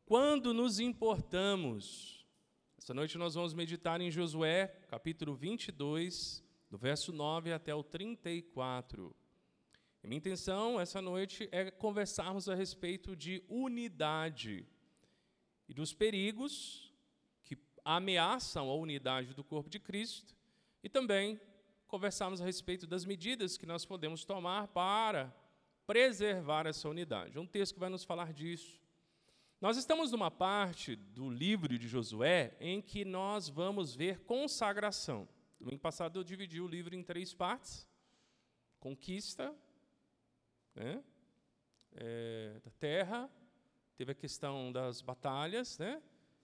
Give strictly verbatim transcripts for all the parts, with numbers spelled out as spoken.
quando nos importamos. Essa noite nós vamos meditar em Josué, capítulo vinte e dois, do verso nove até o trinta e quatro. E minha intenção essa noite é conversarmos a respeito de unidade e dos perigos que ameaçam a unidade do corpo de Cristo e também conversarmos a respeito das medidas que nós podemos tomar para preservar essa unidade. É um texto que vai nos falar disso. Nós estamos numa parte do livro de Josué em que nós vamos ver consagração. Domingo passado eu dividi o livro em três partes. Conquista, né, é, da terra, teve a questão das batalhas, né?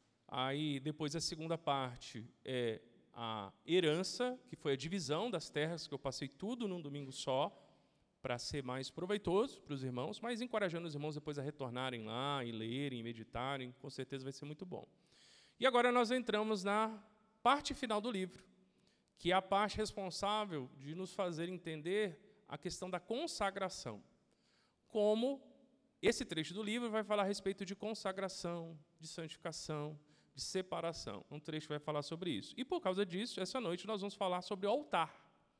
Aí depois a segunda parte é a herança, que foi a divisão das terras, que eu passei tudo num domingo só, para ser mais proveitoso para os irmãos, mas encorajando os irmãos depois a retornarem lá e lerem, e meditarem, com certeza vai ser muito bom. E agora nós entramos na parte final do livro, que é a parte responsável de nos fazer entender a questão da consagração. Como esse trecho do livro vai falar a respeito de consagração, de santificação, de separação. Um trecho vai falar sobre isso. E por causa disso, essa noite nós vamos falar sobre o altar.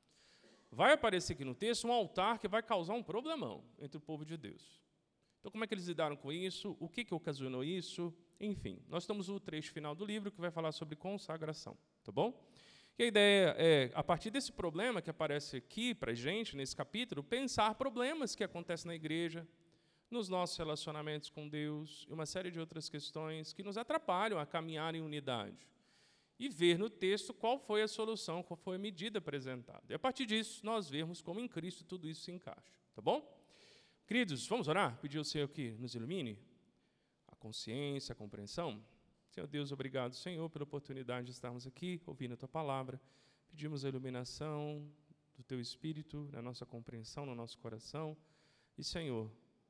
Vai aparecer aqui no texto um altar que vai causar um problemão entre o povo de Deus. Então, como é que eles lidaram com isso? O que, que ocasionou isso? Enfim, nós temos o trecho final do livro que vai falar sobre consagração. Tá bom? E a ideia é, a partir desse problema que aparece aqui para a gente, nesse capítulo, pensar problemas que acontecem na igreja, nos nossos relacionamentos com Deus e uma série de outras questões que nos atrapalham a caminhar em unidade. E ver no texto qual foi a solução, qual foi a medida apresentada. E, a partir disso, nós vermos como em Cristo tudo isso se encaixa. Tá bom? Queridos, vamos orar? Pedir ao Senhor que nos ilumine a consciência, a compreensão. Senhor Deus, obrigado, Senhor, pela oportunidade de estarmos aqui, ouvindo a Tua palavra. Pedimos a iluminação do Teu Espírito na nossa compreensão, no nosso coração. E, Senhor,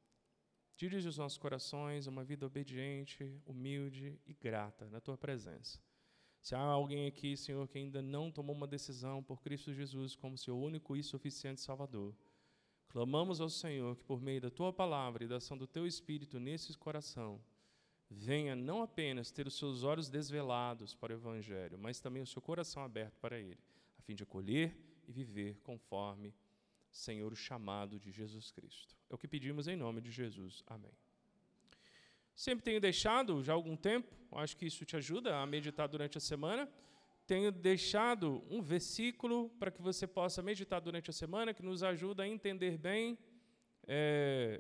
dirige os nossos corações a uma vida obediente, humilde e grata na Tua presença. Se há alguém aqui, Senhor, que ainda não tomou uma decisão por Cristo Jesus como seu único e suficiente Salvador, clamamos ao Senhor que, por meio da Tua palavra e da ação do Teu Espírito nesse coração, venha não apenas ter os seus olhos desvelados para o Evangelho, mas também o seu coração aberto para Ele, a fim de acolher e viver conforme, Senhor, o chamado de Jesus Cristo. É o que pedimos em nome de Jesus. Amém. Sempre tenho deixado, já há algum tempo, acho que isso te ajuda a meditar durante a semana, tenho deixado um versículo para que você possa meditar durante a semana, que nos ajuda a entender bem é,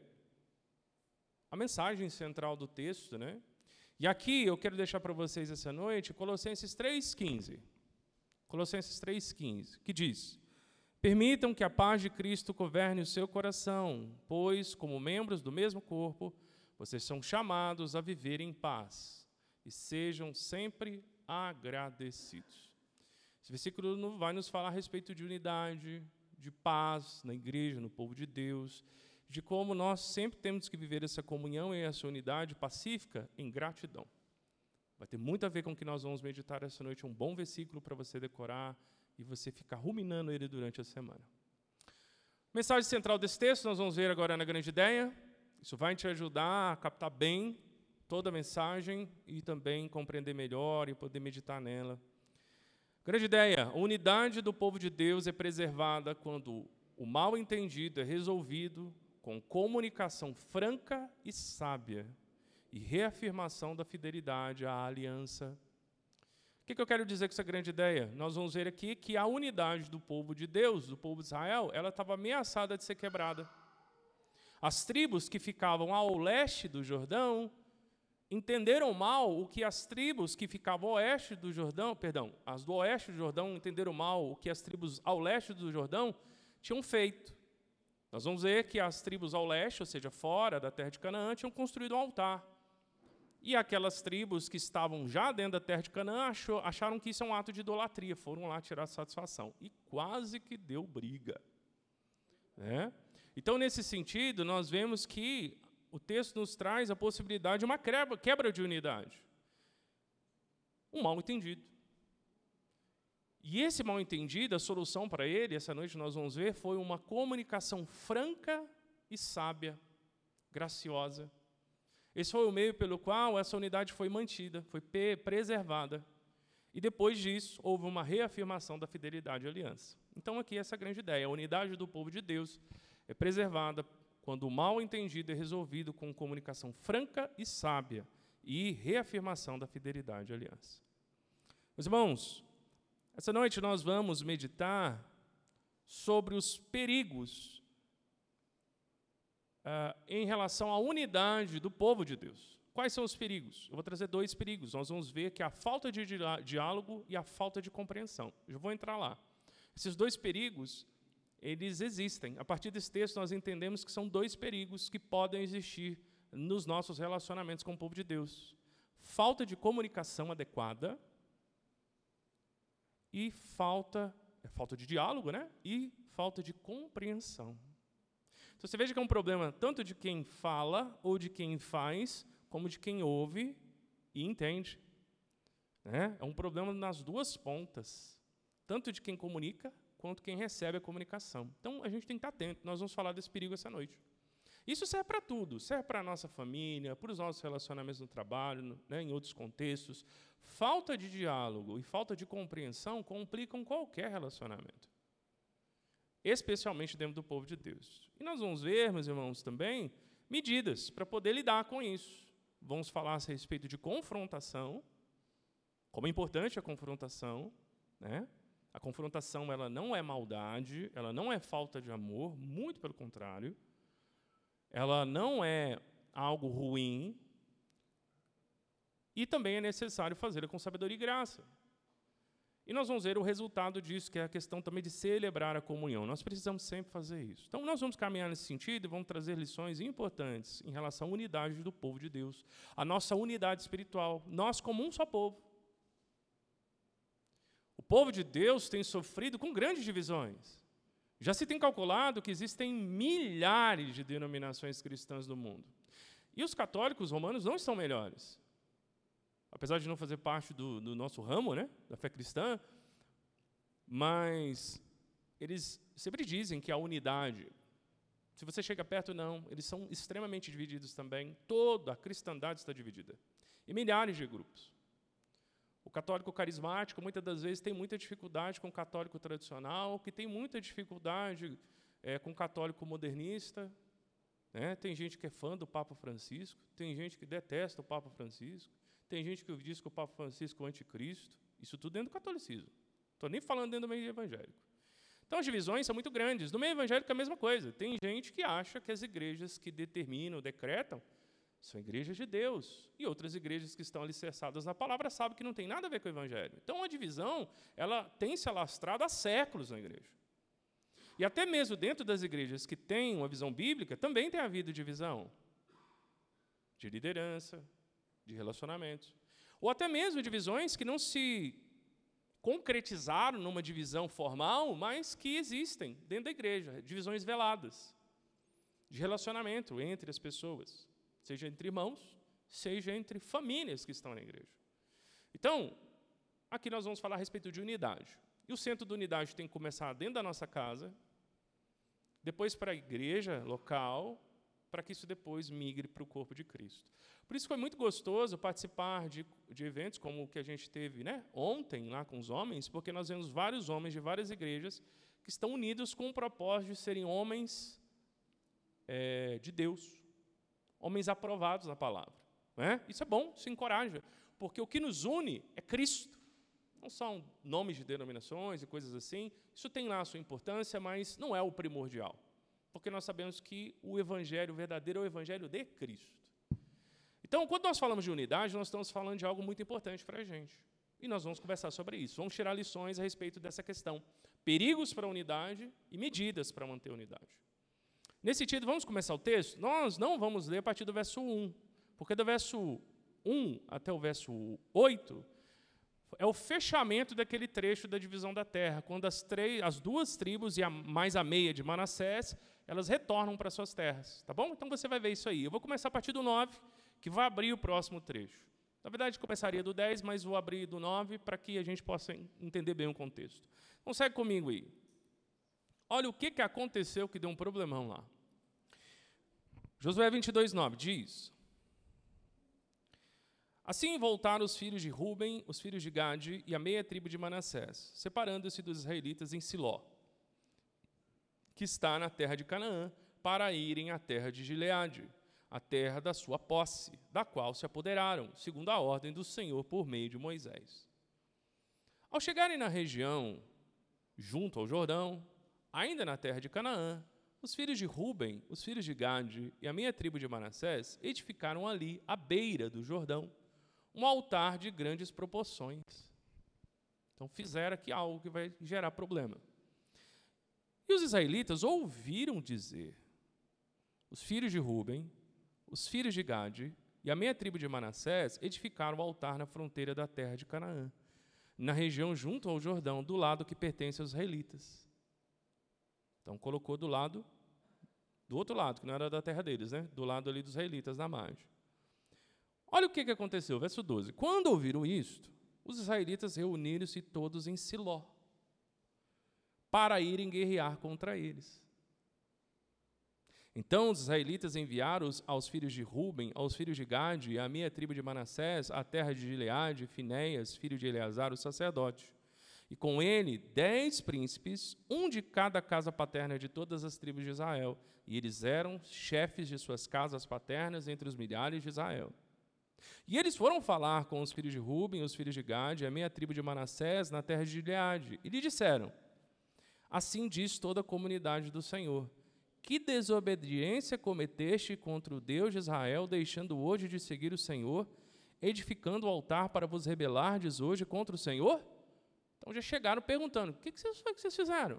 a mensagem central do texto, né? E aqui eu quero deixar para vocês essa noite Colossenses três, quinze. Colossenses três, quinze, que diz: permitam que a paz de Cristo governe o seu coração, pois, como membros do mesmo corpo, vocês são chamados a viver em paz e sejam sempre agradecidos. Esse versículo vai nos falar a respeito de unidade, de paz na igreja, no povo de Deus, de como nós sempre temos que viver essa comunhão e essa unidade pacífica em gratidão. Vai ter muito a ver com o que nós vamos meditar essa noite, um bom versículo para você decorar e você ficar ruminando ele durante a semana. Mensagem central desse texto, nós vamos ver agora na grande ideia. Isso vai te ajudar a captar bem toda a mensagem e também compreender melhor e poder meditar nela. Grande ideia, a unidade do povo de Deus é preservada quando o mal entendido é resolvido com comunicação franca e sábia e reafirmação da fidelidade à aliança. O que eu quero dizer com essa grande ideia? Nós vamos ver aqui que a unidade do povo de Deus, do povo de Israel, ela estava ameaçada de ser quebrada. As tribos que ficavam ao leste do Jordão entenderam mal o que as tribos que ficavam ao oeste do Jordão, perdão, as do oeste do Jordão entenderam mal o que as tribos ao leste do Jordão tinham feito. Nós vamos ver que as tribos ao leste, ou seja, fora da terra de Canaã, tinham construído um altar. E aquelas tribos que estavam já dentro da terra de Canaã achou, acharam que isso é um ato de idolatria, foram lá tirar satisfação. E quase que deu briga. Né? Então, nesse sentido, nós vemos que o texto nos traz a possibilidade de uma quebra de unidade. Um mal-entendido. E esse mal-entendido, a solução para ele, essa noite nós vamos ver, foi uma comunicação franca e sábia, graciosa. Esse foi o meio pelo qual essa unidade foi mantida, foi preservada. E depois disso, houve uma reafirmação da fidelidade à aliança. Então, aqui essa é a grande ideia. A unidade do povo de Deus é preservada quando o mal entendido é resolvido com comunicação franca e sábia e reafirmação da fidelidade à aliança. Meus irmãos, essa noite nós vamos meditar sobre os perigos uh, em relação à unidade do povo de Deus. Quais são os perigos? Eu vou trazer dois perigos. Nós vamos ver que é a falta de diálogo e a falta de compreensão. Eu vou entrar lá. Esses dois perigos, eles existem. A partir desse texto, nós entendemos que são dois perigos que podem existir nos nossos relacionamentos com o povo de Deus. Falta de comunicação adequada e falta, é falta de diálogo, né? E falta de compreensão. Então, você veja que é um problema tanto de quem fala ou de quem faz, como de quem ouve e entende. Né? É um problema nas duas pontas, tanto de quem comunica, quanto quem recebe a comunicação. Então, a gente tem que estar atento. Nós vamos falar desse perigo essa noite. Isso serve para tudo. Serve para a nossa família, para os nossos relacionamentos no trabalho, né, em outros contextos. Falta de diálogo e falta de compreensão complicam qualquer relacionamento, especialmente dentro do povo de Deus. E nós vamos ver, meus irmãos, também medidas para poder lidar com isso. Vamos falar a respeito de confrontação, como é importante a confrontação, né? A confrontação ela não é maldade, ela não é falta de amor, muito pelo contrário. Ela não é algo ruim. E também é necessário fazê-la com sabedoria e graça. E nós vamos ver o resultado disso, que é a questão também de celebrar a comunhão. Nós precisamos sempre fazer isso. Então, nós vamos caminhar nesse sentido e vamos trazer lições importantes em relação à unidade do povo de Deus, a nossa unidade espiritual, nós como um só povo. O povo de Deus tem sofrido com grandes divisões. Já se tem calculado que existem milhares de denominações cristãs no mundo. E os católicos romanos não estão melhores. Apesar de não fazer parte do, do nosso ramo, né, da fé cristã, mas eles sempre dizem que a unidade, se você chega perto, não, eles são extremamente divididos também, toda a cristandade está dividida, em milhares de grupos. O católico carismático, muitas das vezes, tem muita dificuldade com o católico tradicional, que tem muita dificuldade é, com o católico modernista, né? Tem gente que é fã do Papa Francisco, tem gente que detesta o Papa Francisco, tem gente que diz que o Papa Francisco é o anticristo. Isso tudo dentro do catolicismo. Estou nem falando dentro do meio evangélico. Então, as divisões são muito grandes. No meio evangélico é a mesma coisa. Tem gente que acha que as igrejas que determinam, decretam, são igrejas de Deus. E outras igrejas que estão alicerçadas na palavra sabem que não tem nada a ver com o evangelho. Então, a divisão ela tem se alastrado há séculos na igreja. E até mesmo dentro das igrejas que têm uma visão bíblica, também tem havido divisão de liderança, de relacionamentos. Ou até mesmo divisões que não se concretizaram numa divisão formal, mas que existem dentro da igreja, divisões veladas, de relacionamento entre as pessoas, seja entre irmãos, seja entre famílias que estão na igreja. Então, aqui nós vamos falar a respeito de unidade. E o centro da unidade tem que começar dentro da nossa casa, depois para a igreja local, para que isso depois migre para o corpo de Cristo. Por isso foi muito gostoso participar de, de eventos como o que a gente teve, né, ontem, lá com os homens, porque nós vemos vários homens de várias igrejas que estão unidos com o propósito de serem homens é, de Deus, homens aprovados na palavra. Né? Isso é bom, isso encoraja, porque o que nos une é Cristo. Não são nomes de denominações e coisas assim, isso tem lá a sua importância, mas não é o primordial, porque nós sabemos que o evangelho verdadeiro é o evangelho de Cristo. Então, quando nós falamos de unidade, nós estamos falando de algo muito importante para a gente. E nós vamos conversar sobre isso. Vamos tirar lições a respeito dessa questão. Perigos para a unidade e medidas para manter a unidade. Nesse sentido, vamos começar o texto? Nós não vamos ler a partir do verso um, porque do verso um até o verso oito é o fechamento daquele trecho da divisão da terra, quando as, três, as duas tribos e a, mais a meia de Manassés, elas retornam para suas terras. Tá bom? Então, você vai ver isso aí. Eu vou começar a partir do nove, que vai abrir o próximo trecho. Na verdade, começaria do dez, mas vou abrir do nove para que a gente possa entender bem o contexto. Então, segue comigo aí. Olha o que, que aconteceu que deu um problemão lá. Josué vinte e dois, nove diz: Assim voltaram os filhos de Ruben, os filhos de Gade e a meia tribo de Manassés, separando-se dos israelitas em Siló, que está na terra de Canaã, para irem à terra de Gileade, a terra da sua posse, da qual se apoderaram, segundo a ordem do Senhor por meio de Moisés. Ao chegarem na região, junto ao Jordão, ainda na terra de Canaã, os filhos de Ruben, os filhos de Gade e a meia tribo de Manassés edificaram ali, à beira do Jordão, um altar de grandes proporções. Então fizeram aqui algo que vai gerar problema. E os israelitas ouviram dizer, os filhos de Ruben, os filhos de Gade e a meia tribo de Manassés edificaram o altar na fronteira da terra de Canaã, na região junto ao Jordão, do lado que pertence aos israelitas. Então colocou do lado, do outro lado, que não era da terra deles, né? Do lado ali dos israelitas, na margem. Olha o que aconteceu, verso doze. Quando ouviram isto, os israelitas reuniram-se todos em Siló, para irem guerrear contra eles. Então os israelitas enviaram aos filhos de Ruben, aos filhos de Gade e à meia tribo de Manassés, a terra de Gileade, Finéias, filho de Eleazar, o sacerdote. E com ele dez príncipes, um de cada casa paterna de todas as tribos de Israel. E eles eram chefes de suas casas paternas entre os milhares de Israel. E eles foram falar com os filhos de Ruben, os filhos de Gade, e a meia tribo de Manassés, na terra de Gileade. E lhe disseram, assim diz toda a comunidade do Senhor, que desobediência cometeste contra o Deus de Israel, deixando hoje de seguir o Senhor, edificando o altar para vos rebelardes hoje contra o Senhor? Então já chegaram perguntando, o que vocês, que vocês fizeram?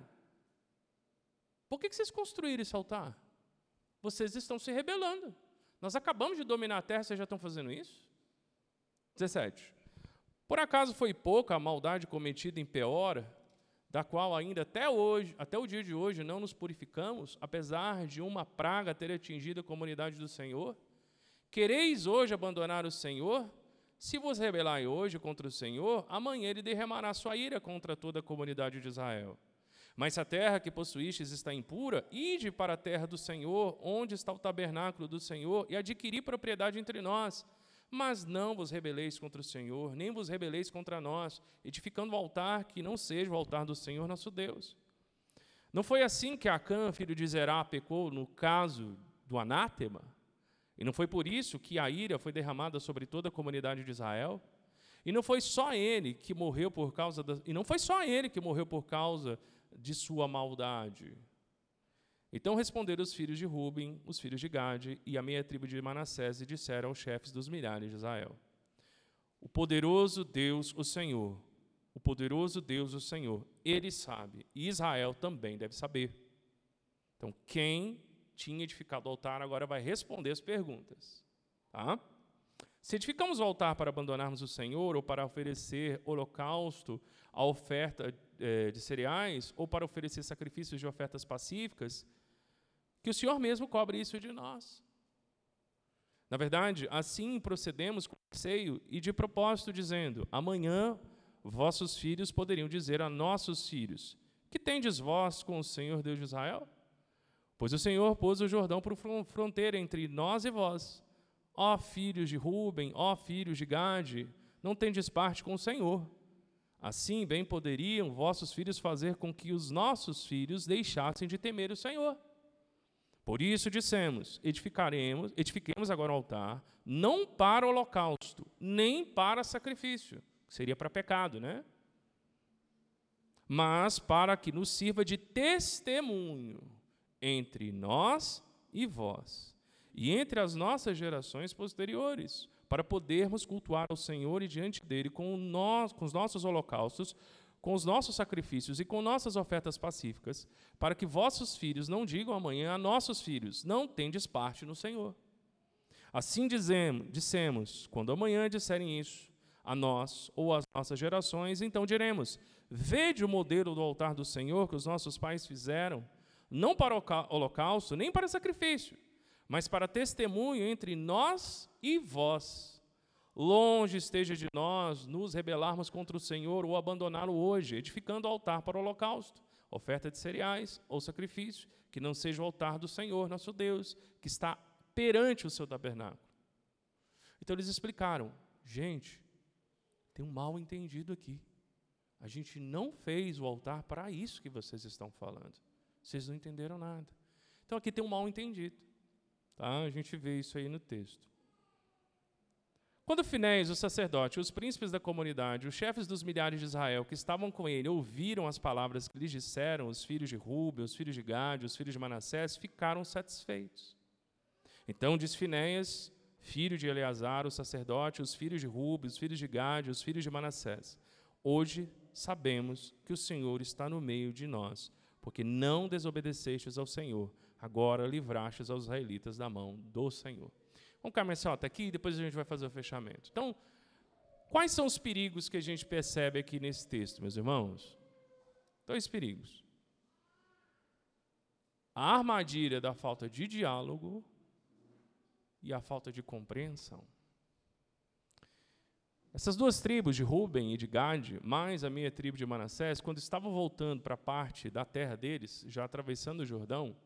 Por que vocês construíram esse altar? Vocês estão se rebelando. Nós acabamos de dominar a terra, vocês já estão fazendo isso? dezessete. Por acaso foi pouca a maldade cometida em Peora, da qual ainda até hoje, até o dia de hoje, não nos purificamos, apesar de uma praga ter atingido a comunidade do Senhor? Quereis hoje abandonar o Senhor? Se vos rebelai hoje contra o Senhor, amanhã ele derramará sua ira contra toda a comunidade de Israel. Mas se a terra que possuístes está impura, ide para a terra do Senhor, onde está o tabernáculo do Senhor, e adquiri propriedade entre nós. Mas não vos rebeleis contra o Senhor, nem vos rebeleis contra nós, edificando o altar que não seja o altar do Senhor nosso Deus. Não foi assim que Acã, filho de Zerá, pecou no caso do anátema? E não foi por isso que a ira foi derramada sobre toda a comunidade de Israel? E não foi só ele que morreu por causa da, e não foi só ele que morreu por causa de sua maldade. Então responderam os filhos de Ruben, os filhos de Gade e a meia tribo de Manassés e disseram aos chefes dos milhares de Israel, o poderoso Deus, o Senhor, o poderoso Deus, o Senhor, ele sabe, e Israel também deve saber. Então, quem tinha edificado o altar agora vai responder as perguntas. Tá? Se edificamos o altar para abandonarmos o Senhor, ou para oferecer holocausto, a oferta eh, de cereais, ou para oferecer sacrifícios de ofertas pacíficas, que o Senhor mesmo cobre isso de nós. Na verdade, assim procedemos com receio e de propósito, dizendo, amanhã vossos filhos poderiam dizer a nossos filhos, que tendes vós com o Senhor Deus de Israel? Pois o Senhor pôs o Jordão por fronteira entre nós e vós. Ó filhos de Ruben, ó filhos de Gade, não tendes parte com o Senhor. Assim bem poderiam vossos filhos fazer com que os nossos filhos deixassem de temer o Senhor. Por isso dissemos, edificaremos, edifiquemos agora o altar, não para holocausto, nem para sacrifício, que seria para pecado, né? Mas para que nos sirva de testemunho entre nós e vós, e entre as nossas gerações posteriores, para podermos cultuar ao Senhor e diante dele com, nós, com os nossos holocaustos, com os nossos sacrifícios e com nossas ofertas pacíficas, para que vossos filhos não digam amanhã a nossos filhos, não tendes parte no Senhor. Assim dizemos, dissemos, quando amanhã disserem isso a nós ou às nossas gerações, então diremos, vede o modelo do altar do Senhor que os nossos pais fizeram, não para holocausto, nem para sacrifício, mas para testemunho entre nós e vós. Longe esteja de nós nos rebelarmos contra o Senhor ou abandoná-lo hoje, edificando o altar para o holocausto, oferta de cereais ou sacrifício, que não seja o altar do Senhor, nosso Deus, que está perante o seu tabernáculo. Então eles explicaram, gente, tem um mal entendido aqui. A gente não fez o altar para isso que vocês estão falando. Vocês não entenderam nada. Então aqui tem um mal entendido. Tá? A gente vê isso aí no texto. Quando Finéias, o sacerdote, os príncipes da comunidade, os chefes dos milhares de Israel que estavam com ele, ouviram as palavras que lhes disseram os filhos de Rúben, os filhos de Gade, os filhos de Manassés, ficaram satisfeitos. Então disse Finéias, filho de Eleazar, o sacerdote, os filhos de Rúben, os filhos de Gade, os filhos de Manassés: hoje sabemos que o Senhor está no meio de nós, porque não desobedecestes ao Senhor, agora livrastes aos israelitas da mão do Senhor. Vamos começar até aqui e depois a gente vai fazer o fechamento. Então, quais são os perigos que a gente percebe aqui nesse texto, meus irmãos? Dois perigos. A armadilha da falta de diálogo e a falta de compreensão. Essas duas tribos, de Rúben e de Gade, mais a meia tribo de Manassés, quando estavam voltando para a parte da terra deles, já atravessando o Jordão,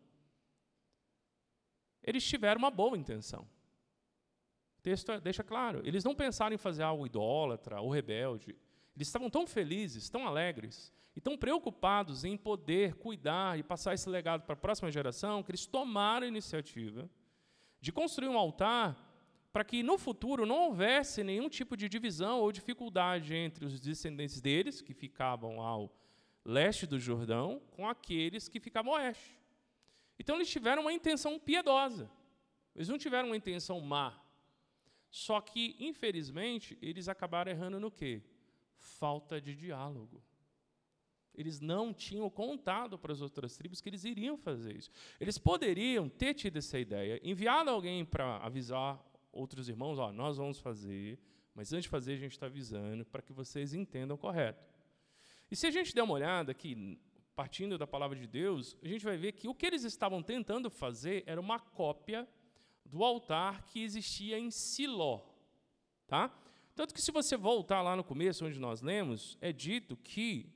eles tiveram uma boa intenção. O texto deixa claro, eles não pensaram em fazer algo idólatra ou rebelde. Eles estavam tão felizes, tão alegres, e tão preocupados em poder cuidar e passar esse legado para a próxima geração, que eles tomaram a iniciativa de construir um altar para que no futuro não houvesse nenhum tipo de divisão ou dificuldade entre os descendentes deles, que ficavam ao leste do Jordão, com aqueles que ficavam ao oeste. Então eles tiveram uma intenção piedosa, eles não tiveram uma intenção má. Só que, infelizmente, eles acabaram errando no quê? Falta de diálogo. Eles não tinham contado para as outras tribos que eles iriam fazer isso. Eles poderiam ter tido essa ideia, enviado alguém para avisar outros irmãos, ó, nós vamos fazer, mas antes de fazer a gente está avisando para que vocês entendam correto. E se a gente der uma olhada aqui, partindo da palavra de Deus, a gente vai ver que o que eles estavam tentando fazer era uma cópia do altar que existia em Siló. Tá? Tanto que se você voltar lá no começo, onde nós lemos, é dito que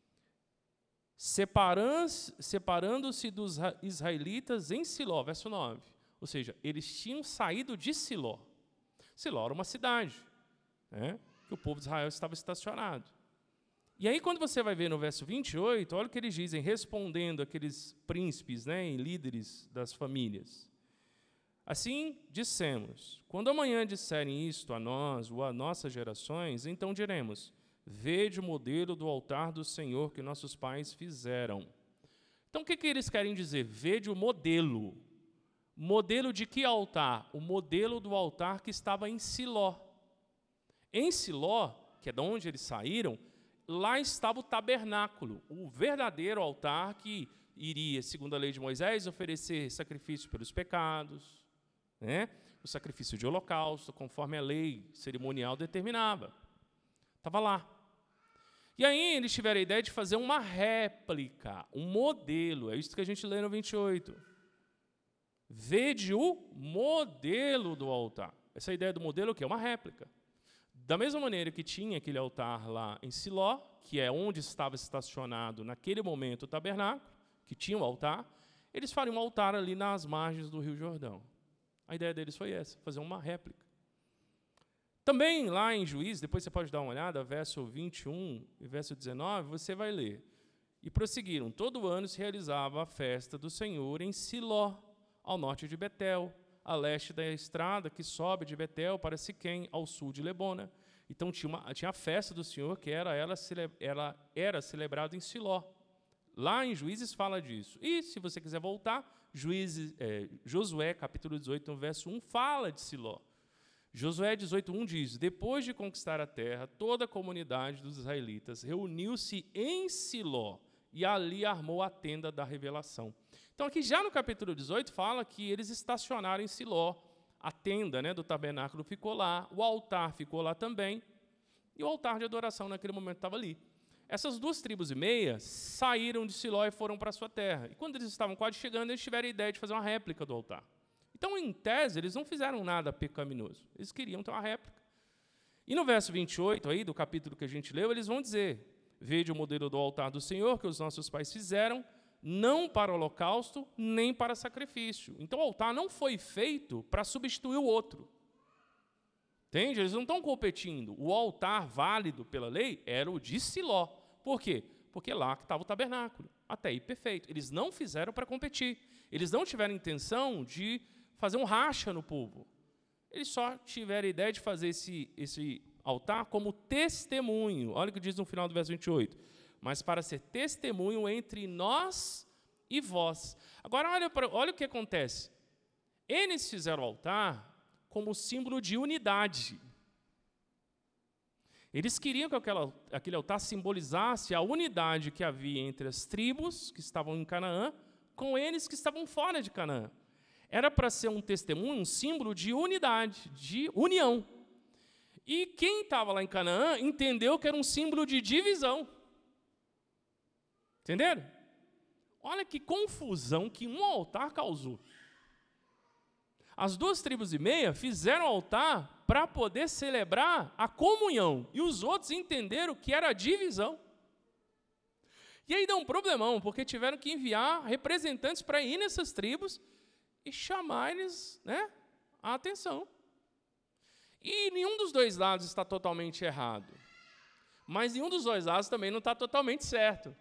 separando-se dos israelitas em Siló, verso nove. Ou seja, eles tinham saído de Siló. Siló era uma cidade, né, que o povo de Israel estava estacionado. E aí, quando você vai ver no verso vinte e oito, olha o que eles dizem, respondendo aqueles príncipes, né, e líderes das famílias. Assim dissemos, quando amanhã disserem isto a nós ou a nossas gerações, então diremos, vede o modelo do altar do Senhor que nossos pais fizeram. Então, o que, que eles querem dizer? Vede o modelo. Modelo de que altar? O modelo do altar que estava em Siló. Em Siló, que é de onde eles saíram, lá estava o tabernáculo, o verdadeiro altar que iria, segundo a lei de Moisés, oferecer sacrifício pelos pecados, né? O sacrifício de holocausto, conforme a lei cerimonial determinava. Estava lá. E aí eles tiveram a ideia de fazer uma réplica, um modelo. É isso que a gente lê no vinte e oito. Vede o modelo do altar. Essa ideia do modelo é o quê? Uma réplica. Da mesma maneira que tinha aquele altar lá em Siló, que é onde estava estacionado naquele momento o tabernáculo, que tinha um altar, eles fariam um altar ali nas margens do Rio Jordão. A ideia deles foi essa, fazer uma réplica. Também lá em Juízes, depois você pode dar uma olhada, verso vinte e um e verso dezenove, você vai ler. E prosseguiram, todo ano se realizava a festa do Senhor em Siló, ao norte de Betel, a leste da estrada que sobe de Betel para Siquém, ao sul de Lebona. Então tinha, uma, tinha a festa do Senhor que era, ela, ela era celebrada em Siló. Lá em Juízes fala disso. E, se você quiser voltar, Juízes, é, Josué, capítulo dezoito, no verso um, fala de Siló. Josué dezoito, um diz, depois de conquistar a terra, toda a comunidade dos israelitas reuniu-se em Siló e ali armou a tenda da revelação. Então, aqui já no capítulo dezoito, fala que eles estacionaram em Siló, a tenda, né, do tabernáculo ficou lá, o altar ficou lá também, e o altar de adoração naquele momento estava ali. Essas duas tribos e meia saíram de Siló e foram para a sua terra. E quando eles estavam quase chegando, eles tiveram a ideia de fazer uma réplica do altar. Então, em tese, eles não fizeram nada pecaminoso. Eles queriam ter uma réplica. E no verso vinte e oito, aí, do capítulo que a gente leu, eles vão dizer, vede o modelo do altar do Senhor que os nossos pais fizeram, não para holocausto, nem para sacrifício. Então, o altar não foi feito para substituir o outro. Entende? Eles não estão competindo. O altar válido pela lei era o de Siló. Por quê? Porque lá que estava o tabernáculo. Até aí, perfeito. Eles não fizeram para competir. Eles não tiveram intenção de fazer um racha no povo. Eles só tiveram a ideia de fazer esse, esse altar como testemunho. Olha o que diz no final do verso vinte e oito. Mas para ser testemunho entre nós e vós. Agora, olha, pra, olha o que acontece. Eles fizeram o altar como símbolo de unidade. Eles queriam que aquela, aquele altar simbolizasse a unidade que havia entre as tribos que estavam em Canaã com eles que estavam fora de Canaã. Era para ser um testemunho, um símbolo de unidade, de união. E quem estava lá em Canaã entendeu que era um símbolo de divisão. Entenderam? Olha que confusão que um altar causou. As duas tribos e meia fizeram o altar para poder celebrar a comunhão. E os outros entenderam que era a divisão. E aí deu um problemão, porque tiveram que enviar representantes para ir nessas tribos e chamar eles, né, a atenção. E nenhum dos dois lados está totalmente errado. Mas nenhum dos dois lados também não está totalmente certo.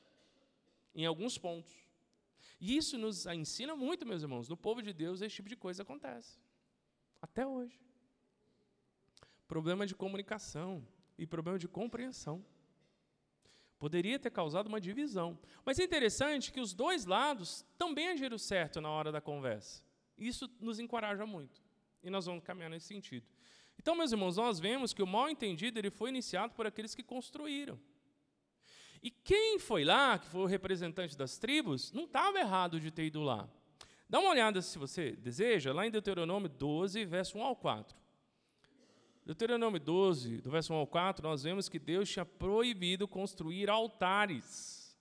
Em alguns pontos. E isso nos ensina muito, meus irmãos. No povo de Deus, esse tipo de coisa acontece. Até hoje. Problema de comunicação e problema de compreensão. Poderia ter causado uma divisão. Mas é interessante que os dois lados também agiram certo na hora da conversa. Isso nos encoraja muito. E nós vamos caminhar nesse sentido. Então, meus irmãos, nós vemos que o mal-entendido ele foi iniciado por aqueles que construíram. E quem foi lá, que foi o representante das tribos, não estava errado de ter ido lá. Dá uma olhada, se você deseja, lá em Deuteronômio doze, verso um ao quatro. Deuteronômio doze, do verso um ao quatro, nós vemos que Deus tinha proibido construir altares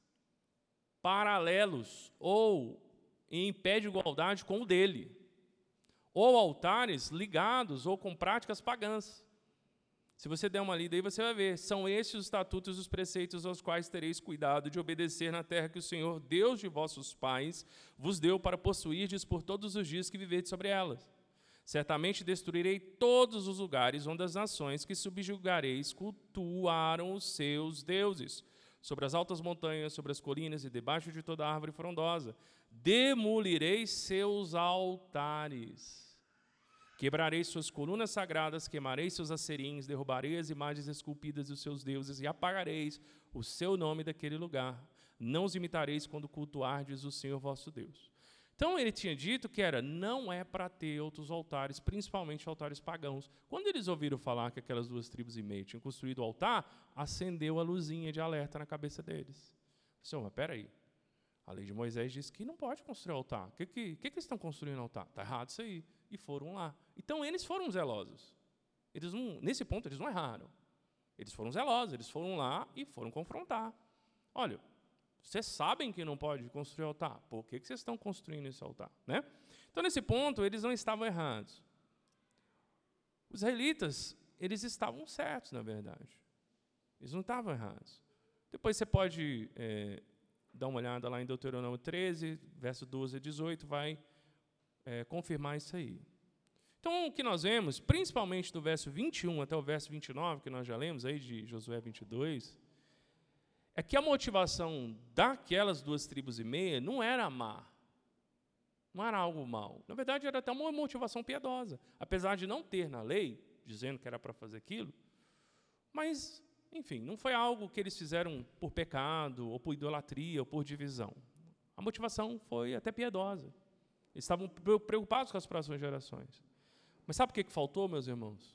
paralelos ou em pé de igualdade com o dele, ou altares ligados ou com práticas pagãs. Se você der uma lida aí, você vai ver. São estes os estatutos e os preceitos aos quais tereis cuidado de obedecer na terra que o Senhor, Deus de vossos pais, vos deu para possuirdes por todos os dias que vivedes sobre elas. Certamente destruirei todos os lugares onde as nações que subjugareis cultuaram os seus deuses, sobre as altas montanhas, sobre as colinas e debaixo de toda árvore frondosa. Demolirei seus altares. Quebrarei suas colunas sagradas, queimarei seus acerins, derrubarei as imagens esculpidas dos seus deuses e apagareis o seu nome daquele lugar. Não os imitareis quando cultuardes o Senhor vosso Deus. Então, ele tinha dito que era, não é para ter outros altares, principalmente altares pagãos. Quando eles ouviram falar que aquelas duas tribos e meia tinham construído o altar, acendeu a luzinha de alerta na cabeça deles. Senhor, mas espera aí. A lei de Moisés diz que não pode construir altar. O que, que, que, que eles estão construindo altar? Está errado isso aí. E foram lá. Então, eles foram zelosos. Eles não, nesse ponto, eles não erraram. Eles foram zelosos, eles foram lá e foram confrontar. Olha, vocês sabem que não pode construir altar. Por que, que vocês estão construindo esse altar? Né? Então, nesse ponto, eles não estavam errados. Os israelitas, eles estavam certos, na verdade. Eles não estavam errados. Depois você pode é, dar uma olhada lá em Deuteronômio treze, verso doze a dezoito, vai É, confirmar isso aí. Então, o que nós vemos, principalmente do verso vinte e um até o verso vinte e nove, que nós já lemos aí de Josué vinte e dois, é que a motivação daquelas duas tribos e meia não era amar, não era algo mal. Na verdade, era até uma motivação piedosa, apesar de não ter na lei, dizendo que era para fazer aquilo, mas, enfim, não foi algo que eles fizeram por pecado, ou por idolatria, ou por divisão. A motivação foi até piedosa. Eles estavam preocupados com as próximas gerações. Mas sabe o que faltou, meus irmãos?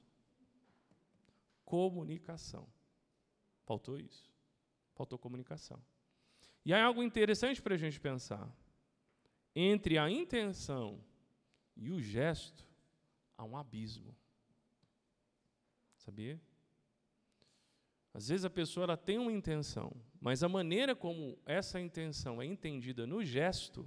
Comunicação. Faltou isso. Faltou comunicação. E há algo interessante para a gente pensar. Entre a intenção e o gesto, há um abismo. Sabia? Às vezes a pessoa ela tem uma intenção, mas a maneira como essa intenção é entendida no gesto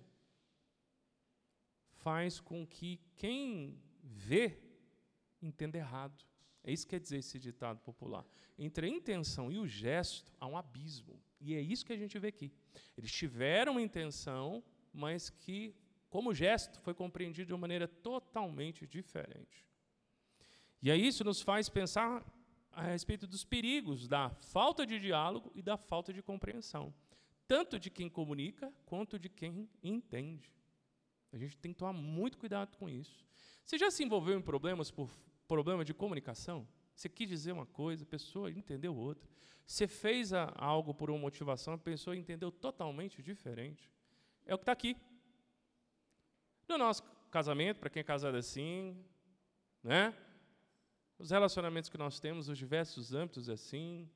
faz com que quem vê entenda errado. É isso que quer dizer esse ditado popular. Entre a intenção e o gesto, há um abismo. E é isso que a gente vê aqui. Eles tiveram uma intenção, mas que, como gesto, foi compreendido de uma maneira totalmente diferente. E aí isso nos faz pensar a respeito dos perigos da falta de diálogo e da falta de compreensão, tanto de quem comunica quanto de quem entende. A gente tem que tomar muito cuidado com isso. Você já se envolveu em problemas por problema de comunicação? Você quis dizer uma coisa, a pessoa entendeu outra. Você fez a, algo por uma motivação, a pessoa entendeu totalmente diferente. É o que está aqui. No nosso casamento, para quem é casado assim, né? Os relacionamentos que nós temos, os diversos âmbitos assim.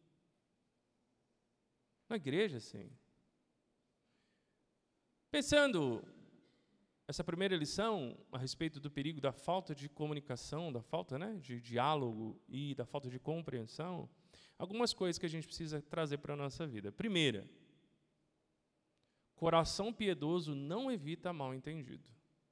Na igreja, assim. Pensando essa primeira lição a respeito do perigo da falta de comunicação, da falta, né, de diálogo e da falta de compreensão, algumas coisas que a gente precisa trazer para a nossa vida. Primeira, coração piedoso não evita mal entendido.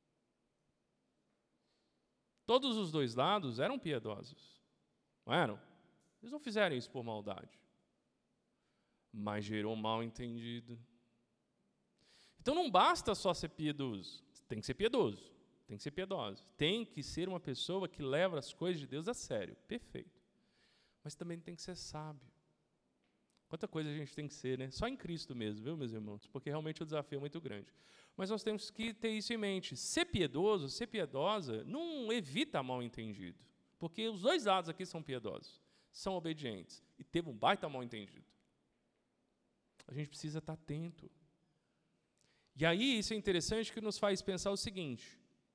Todos os dois lados eram piedosos, não eram? Eles não fizeram isso por maldade, mas gerou mal entendido. Então não basta só ser piedoso, tem que ser piedoso, tem que ser piedosa, tem que ser uma pessoa que leva as coisas de Deus a sério, perfeito. Mas também tem que ser sábio. Quanta coisa a gente tem que ser, né? Só em Cristo mesmo, viu, meus irmãos? Porque realmente o desafio é muito grande. Mas nós temos que ter isso em mente. Ser piedoso, ser piedosa, não evita mal entendido. Porque os dois lados aqui são piedosos, são obedientes. E teve um baita mal entendido. A gente precisa estar atento. E aí, isso é interessante que nos faz pensar o seguinte.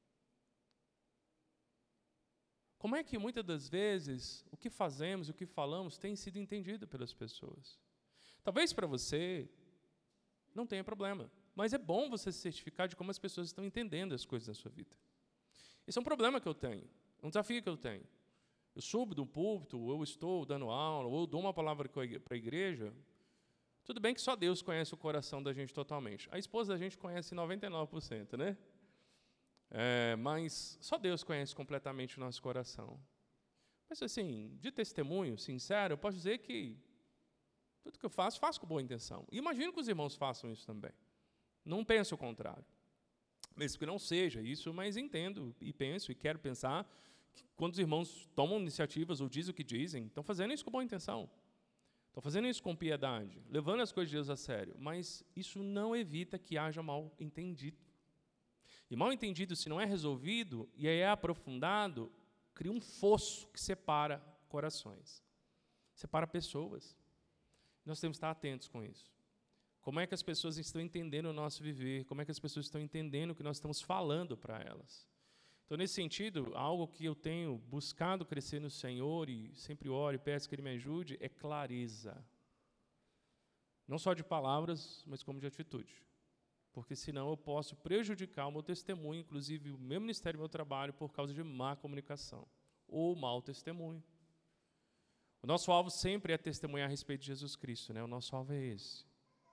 Como é que, muitas das vezes, o que fazemos, o que falamos, tem sido entendido pelas pessoas? Talvez para você não tenha problema, mas é bom você se certificar de como as pessoas estão entendendo as coisas na sua vida. Esse é um problema que eu tenho, um desafio que eu tenho. Eu subo do púlpito, ou eu estou dando aula, ou eu dou uma palavra para a igreja. Tudo bem que só Deus conhece o coração da gente totalmente. A esposa da gente conhece noventa e nove por cento, né? É, mas só Deus conhece completamente o nosso coração. Mas, assim, de testemunho sincero, eu posso dizer que tudo que eu faço, faço com boa intenção. E imagino que os irmãos façam isso também. Não penso o contrário. Mesmo que não seja isso, mas entendo e penso e quero pensar que quando os irmãos tomam iniciativas ou dizem o que dizem, estão fazendo isso com boa intenção. Estão fazendo isso com piedade, levando as coisas de Deus a sério. Mas isso não evita que haja mal entendido. E mal entendido, se não é resolvido e é aprofundado, cria um fosso que separa corações, separa pessoas. Nós temos que estar atentos com isso. Como é que as pessoas estão entendendo o nosso viver? Como é que as pessoas estão entendendo o que nós estamos falando para elas? Então, nesse sentido, algo que eu tenho buscado crescer no Senhor e sempre oro e peço que Ele me ajude é clareza. Não só de palavras, mas como de atitude. Porque senão eu posso prejudicar o meu testemunho, inclusive o meu ministério e o meu trabalho, por causa de má comunicação ou mau testemunho. O nosso alvo sempre é testemunhar a respeito de Jesus Cristo, né? O nosso alvo é esse.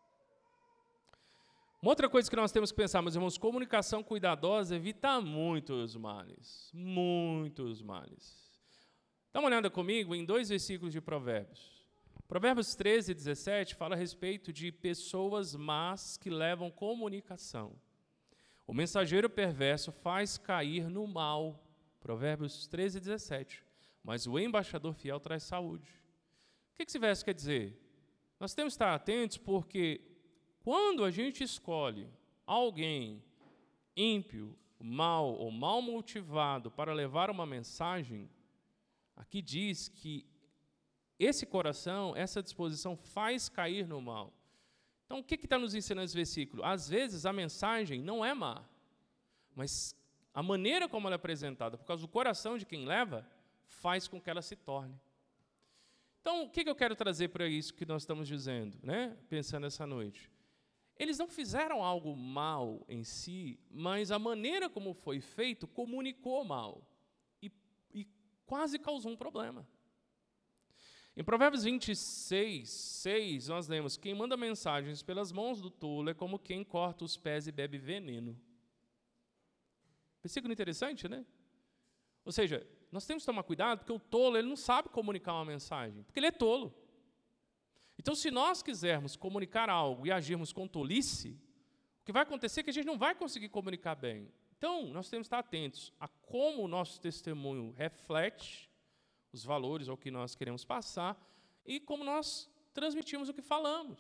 Uma outra coisa que nós temos que pensar, meus irmãos, comunicação cuidadosa evita muitos males, muitos males. Dá uma olhada comigo em dois versículos de Provérbios. Provérbios treze, dezessete fala a respeito de pessoas más que levam comunicação. O mensageiro perverso faz cair no mal. Provérbios treze, dezessete. Mas o embaixador fiel traz saúde. O que esse verso quer dizer? Nós temos que estar atentos porque quando a gente escolhe alguém ímpio, mal ou mal motivado para levar uma mensagem, aqui diz que esse coração, essa disposição faz cair no mal. Então, o que está nos ensinando esse versículo? Às vezes, a mensagem não é má, mas a maneira como ela é apresentada, por causa do coração de quem leva, faz com que ela se torne. Então, o que eu quero trazer para isso que nós estamos dizendo, né? Pensando essa noite? Eles não fizeram algo mal em si, mas a maneira como foi feito comunicou mal e, e quase causou um problema. Em Provérbios vinte e seis, seis, nós lemos: quem manda mensagens pelas mãos do tolo é como quem corta os pés e bebe veneno. Versículo interessante, né? Ou seja, nós temos que tomar cuidado, porque o tolo ele não sabe comunicar uma mensagem, porque ele é tolo. Então, se nós quisermos comunicar algo e agirmos com tolice, o que vai acontecer é que a gente não vai conseguir comunicar bem. Então, nós temos que estar atentos a como o nosso testemunho reflete os valores ao que nós queremos passar e como nós transmitimos o que falamos.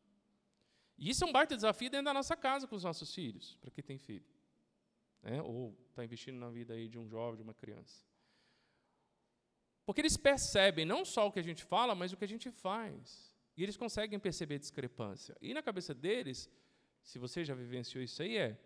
E isso é um baita desafio dentro da nossa casa com os nossos filhos, para quem tem filho, né? Ou está investindo na vida aí de um jovem, de uma criança. Porque eles percebem não só o que a gente fala, mas o que a gente faz. E eles conseguem perceber discrepância. E na cabeça deles, se você já vivenciou isso aí, é: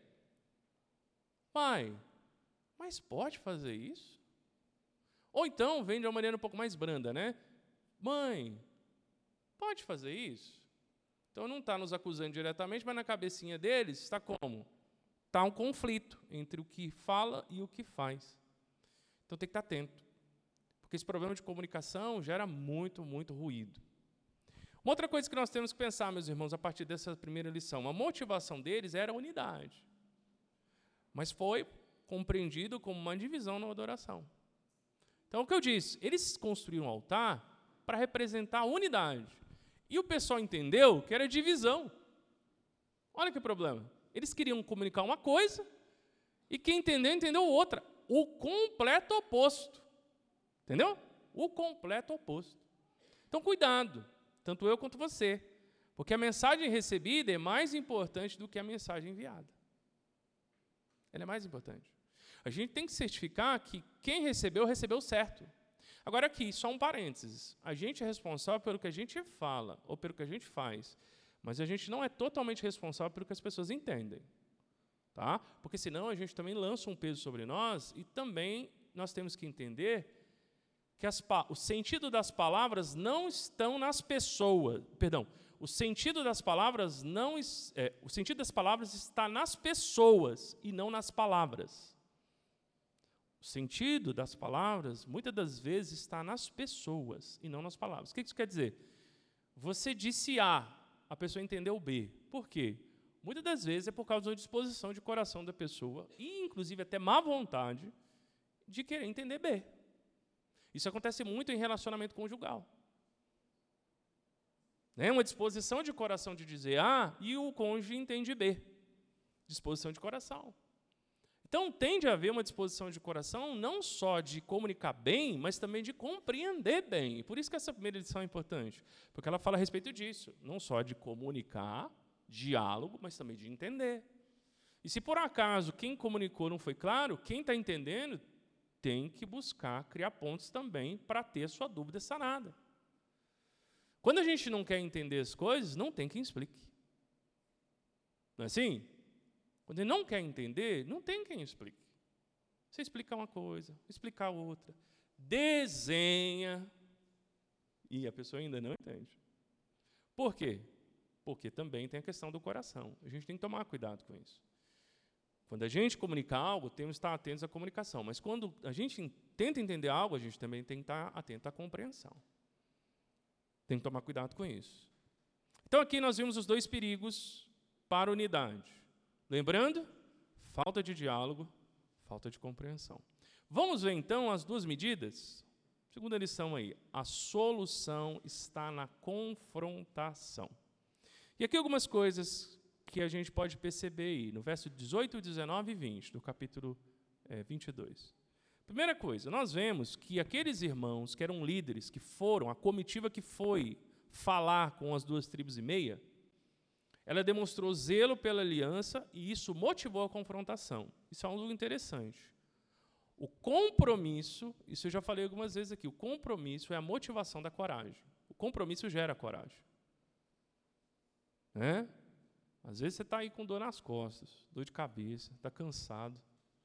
pai, mas pode fazer isso? Ou então, vem de uma maneira um pouco mais branda, né? Mãe, pode fazer isso? Então, não está nos acusando diretamente, mas na cabecinha deles está como? Está um conflito entre o que fala e o que faz. Então, tem que estar atento. Porque esse problema de comunicação gera muito, muito ruído. Uma outra coisa que nós temos que pensar, meus irmãos, a partir dessa primeira lição, a motivação deles era a unidade. Mas foi compreendido como uma divisão na adoração. Então, o que eu disse, eles construíram um altar para representar a unidade. E o pessoal entendeu que era divisão. Olha que problema. Eles queriam comunicar uma coisa e quem entendeu, entendeu outra. O completo oposto. Entendeu? O completo oposto. Então, cuidado, tanto eu quanto você, porque a mensagem recebida é mais importante do que a mensagem enviada. Ela é mais importante. A gente tem que certificar que quem recebeu, recebeu certo. Agora aqui, só um parênteses. A gente é responsável pelo que a gente fala ou pelo que a gente faz, mas a gente não é totalmente responsável pelo que as pessoas entendem. Tá? Porque senão a gente também lança um peso sobre nós e também nós temos que entender que as, o sentido das palavras não estão nas pessoas. Perdão, o sentido das palavras não é, o sentido das palavras está nas pessoas e não nas palavras. O sentido das palavras, muitas das vezes, está nas pessoas e não nas palavras. O que isso quer dizer? Você disse A, a pessoa entendeu B. Por quê? Muitas das vezes é por causa da disposição de coração da pessoa, e inclusive até má vontade, de querer entender B. Isso acontece muito em relacionamento conjugal. É uma disposição de coração de dizer A e o cônjuge entende B. Disposição de coração. Então, tende a haver uma disposição de coração não só de comunicar bem, mas também de compreender bem. E por isso que essa primeira lição é importante, porque ela fala a respeito disso, não só de comunicar, diálogo, mas também de entender. E se por acaso quem comunicou não foi claro, quem está entendendo tem que buscar criar pontos também para ter a sua dúvida sanada. Quando a gente não quer entender as coisas, não tem quem explique. Não é assim? Quando ele não quer entender, não tem quem explique. Você explicar uma coisa, explicar outra, desenha, e a pessoa ainda não entende. Por quê? Porque também tem a questão do coração. A gente tem que tomar cuidado com isso. Quando a gente comunica algo, temos que estar atentos à comunicação. Mas quando a gente tenta entender algo, a gente também tem que estar atento à compreensão. Tem que tomar cuidado com isso. Então, aqui nós vimos os dois perigos para a unidade. Lembrando, falta de diálogo, falta de compreensão. Vamos ver, então, as duas medidas? Segunda lição aí, a solução está na confrontação. E aqui algumas coisas que a gente pode perceber aí, no verso dezoito, dezenove e vinte, do capítulo é, vinte e dois. Primeira coisa, nós vemos que aqueles irmãos que eram líderes, que foram, a comitiva que foi falar com as duas tribos e meia, ela demonstrou zelo pela aliança e isso motivou a confrontação. Isso é algo interessante. O compromisso, isso eu já falei algumas vezes aqui, o compromisso é a motivação da coragem. O compromisso gera coragem. Né? Às vezes você está aí com dor nas costas, dor de cabeça, está cansado.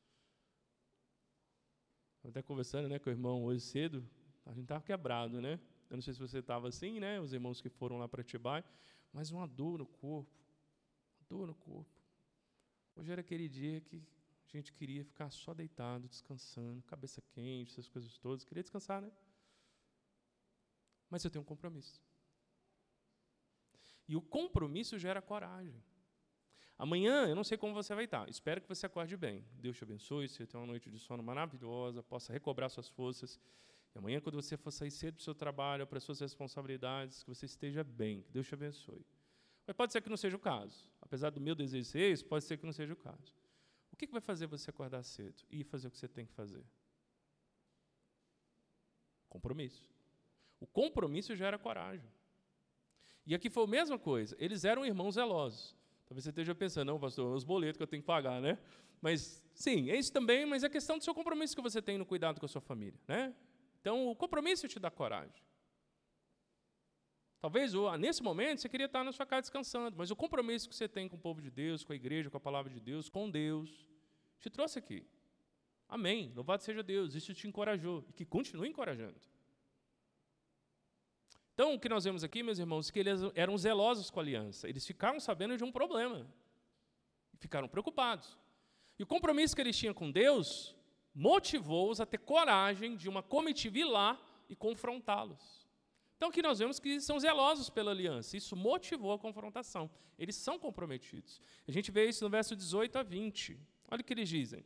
Eu até conversando, né, com o irmão hoje cedo, a gente estava quebrado, né? Eu não sei se você estava assim, né? Os irmãos que foram lá para Atibaia, mas uma dor no corpo, uma dor no corpo. Hoje era aquele dia que a gente queria ficar só deitado, descansando, cabeça quente, essas coisas todas. Queria descansar, né? Mas eu tenho um compromisso. E o compromisso gera coragem. Amanhã, eu não sei como você vai estar. Espero que você acorde bem. Deus te abençoe, você tenha uma noite de sono maravilhosa, possa recobrar suas forças. E amanhã, quando você for sair cedo para o seu trabalho, para as suas responsabilidades, que você esteja bem, que Deus te abençoe. Mas pode ser que não seja o caso. Apesar do meu desejo ser esse, pode ser que não seja o caso. O que vai fazer você acordar cedo e fazer o que você tem que fazer? Compromisso. O compromisso gera coragem. E aqui foi a mesma coisa. Eles eram irmãos zelosos. Talvez você esteja pensando, não, pastor, os boletos que eu tenho que pagar, né? Mas, sim, é isso também, mas é questão do seu compromisso que você tem no cuidado com a sua família, né? Então, o compromisso te dá coragem. Talvez, nesse momento, você queria estar na sua casa descansando, mas o compromisso que você tem com o povo de Deus, com a igreja, com a palavra de Deus, com Deus, te trouxe aqui. Amém. Louvado seja Deus. Isso te encorajou e que continue encorajando. Então, o que nós vemos aqui, meus irmãos, é que eles eram zelosos com a aliança. Eles ficaram sabendo de um problema. E ficaram preocupados. E o compromisso que eles tinham com Deus motivou-os a ter coragem de uma comitiva ir lá e confrontá-los. Então, aqui nós vemos que são zelosos pela aliança. Isso motivou a confrontação. Eles são comprometidos. A gente vê isso no verso dezoito a vinte. Olha o que eles dizem.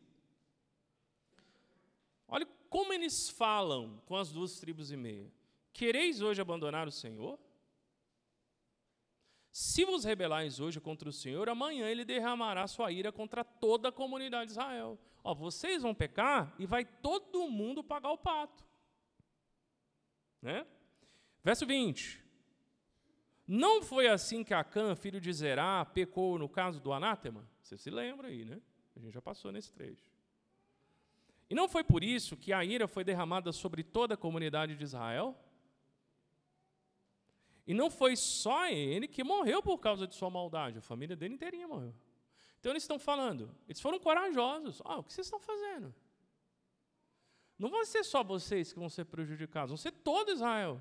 Olha como eles falam com as duas tribos e meia. Quereis hoje abandonar o Senhor? Se vos rebelais hoje contra o Senhor, amanhã ele derramará sua ira contra toda a comunidade de Israel. Ó, vocês vão pecar e vai todo mundo pagar o pato. Né? Verso vinte. Não foi assim que Acã, filho de Zerá, pecou no caso do anátema? Você se lembra aí, né? A gente já passou nesse trecho. E não foi por isso que a ira foi derramada sobre toda a comunidade de Israel? E não foi só ele que morreu por causa de sua maldade, a família dele inteirinha morreu. Então eles estão falando, eles foram corajosos. Ah, o que vocês estão fazendo? Não vão ser só vocês que vão ser prejudicados, vão ser todo Israel.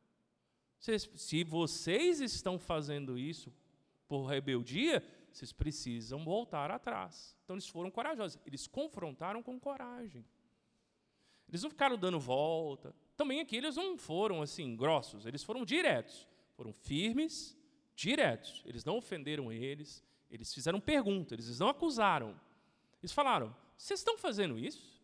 Se vocês estão fazendo isso por rebeldia, vocês precisam voltar atrás. Então, eles foram corajosos. Eles confrontaram com coragem. Eles não ficaram dando volta. Também aqui eles não foram assim grossos. Eles foram diretos. Foram firmes, diretos. Eles não ofenderam eles. Eles fizeram pergunta. Eles não acusaram. Eles falaram, vocês estão fazendo isso?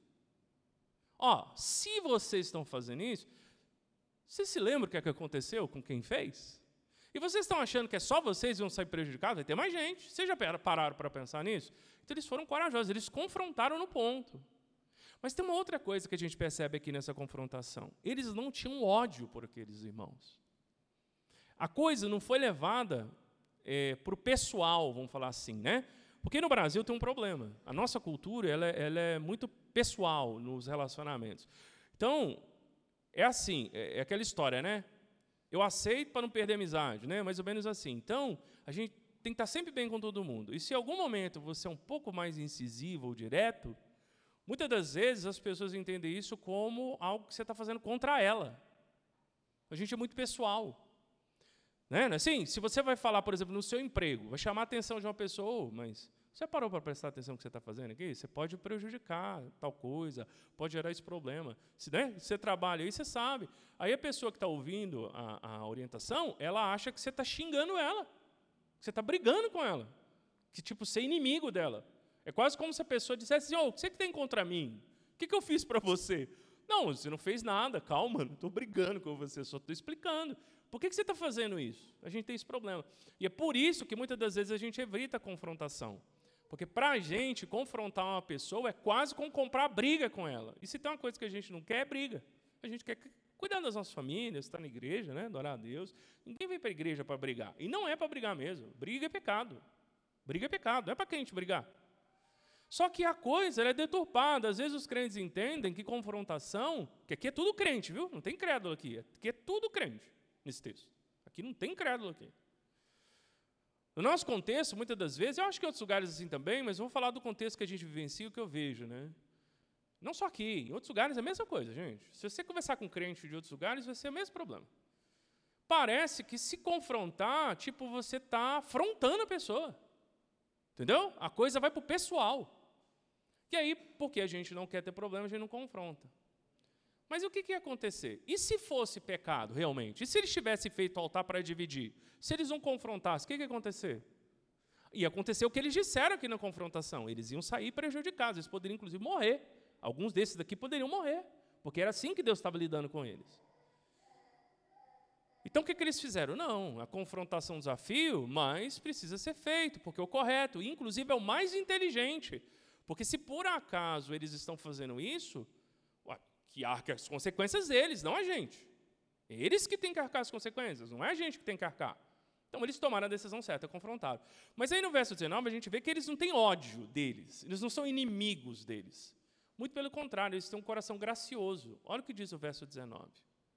Ó, se vocês estão fazendo isso, você se lembra o que, é que aconteceu com quem fez? E vocês estão achando que é só vocês que vão sair prejudicados? Vai ter mais gente. Vocês já pararam para pensar nisso? Então, eles foram corajosos, eles confrontaram no ponto. Mas tem uma outra coisa que a gente percebe aqui nessa confrontação. Eles não tinham ódio por aqueles irmãos. A coisa não foi levada é, para o pessoal, vamos falar assim, né? Porque no Brasil tem um problema. A nossa cultura ela é, ela é muito pessoal nos relacionamentos. Então, é assim, é aquela história, né? Eu aceito para não perder a amizade, né? Mais ou menos assim. Então, a gente tem que estar sempre bem com todo mundo. E se em algum momento você é um pouco mais incisivo ou direto, muitas das vezes as pessoas entendem isso como algo que você está fazendo contra ela. A gente é muito pessoal. Né? Assim, se você vai falar, por exemplo, no seu emprego, vai chamar a atenção de uma pessoa, oh, mas você parou para prestar atenção no que você está fazendo aqui? Você pode prejudicar tal coisa, pode gerar esse problema. Se, né, você trabalha aí, você sabe. Aí a pessoa que está ouvindo a, a orientação, ela acha que você está xingando ela, que você está brigando com ela, que tipo, você é inimigo dela. É quase como se a pessoa dissesse assim, oh, o que você tem contra mim? O que, que eu fiz para você? Não, você não fez nada, calma, não estou brigando com você, só estou explicando. Por que, que você está fazendo isso? A gente tem esse problema. E é por isso que muitas das vezes a gente evita a confrontação. Porque, para a gente, confrontar uma pessoa é quase como comprar briga com ela. E se tem uma coisa que a gente não quer, é briga. A gente quer cuidar das nossas famílias, estar na igreja, né, adorar a Deus. Ninguém vem para a igreja para brigar. E não é para brigar mesmo. Briga é pecado. Briga é pecado, não é para crente brigar. Só que a coisa ela é deturpada. Às vezes os crentes entendem que confrontação, que aqui é tudo crente, viu? Não tem crédulo aqui. Aqui é tudo crente nesse texto. Aqui não tem crédulo aqui. No nosso contexto, muitas das vezes, eu acho que em outros lugares assim também, mas vou falar do contexto que a gente vivencia e o que eu vejo. Né? Não só aqui, em outros lugares é a mesma coisa, gente. Se você conversar com crente de outros lugares, vai ser o mesmo problema. Parece que se confrontar, tipo, você está afrontando a pessoa. Entendeu? A coisa vai para o pessoal. E aí, porque a gente não quer ter problema, a gente não confronta. Mas o que, que ia acontecer? E se fosse pecado, realmente? E se eles tivessem feito altar para dividir? Se eles não confrontassem, o que, que ia acontecer? Ia acontecer o que eles disseram aqui na confrontação. Eles iam sair prejudicados, eles poderiam, inclusive, morrer. Alguns desses daqui poderiam morrer, porque era assim que Deus estava lidando com eles. Então, o que, que eles fizeram? Não, a confrontação é um desafio, mas precisa ser feito, porque é o correto, e, inclusive, é o mais inteligente. Porque se, por acaso, eles estão fazendo isso, que arca as consequências deles, não a gente. Eles que têm que arcar as consequências, não é a gente que tem que arcar. Então, eles tomaram a decisão certa, confrontaram. Mas aí, no verso dezenove, a gente vê que eles não têm ódio deles, eles não são inimigos deles. Muito pelo contrário, eles têm um coração gracioso. Olha o que diz o verso dezenove.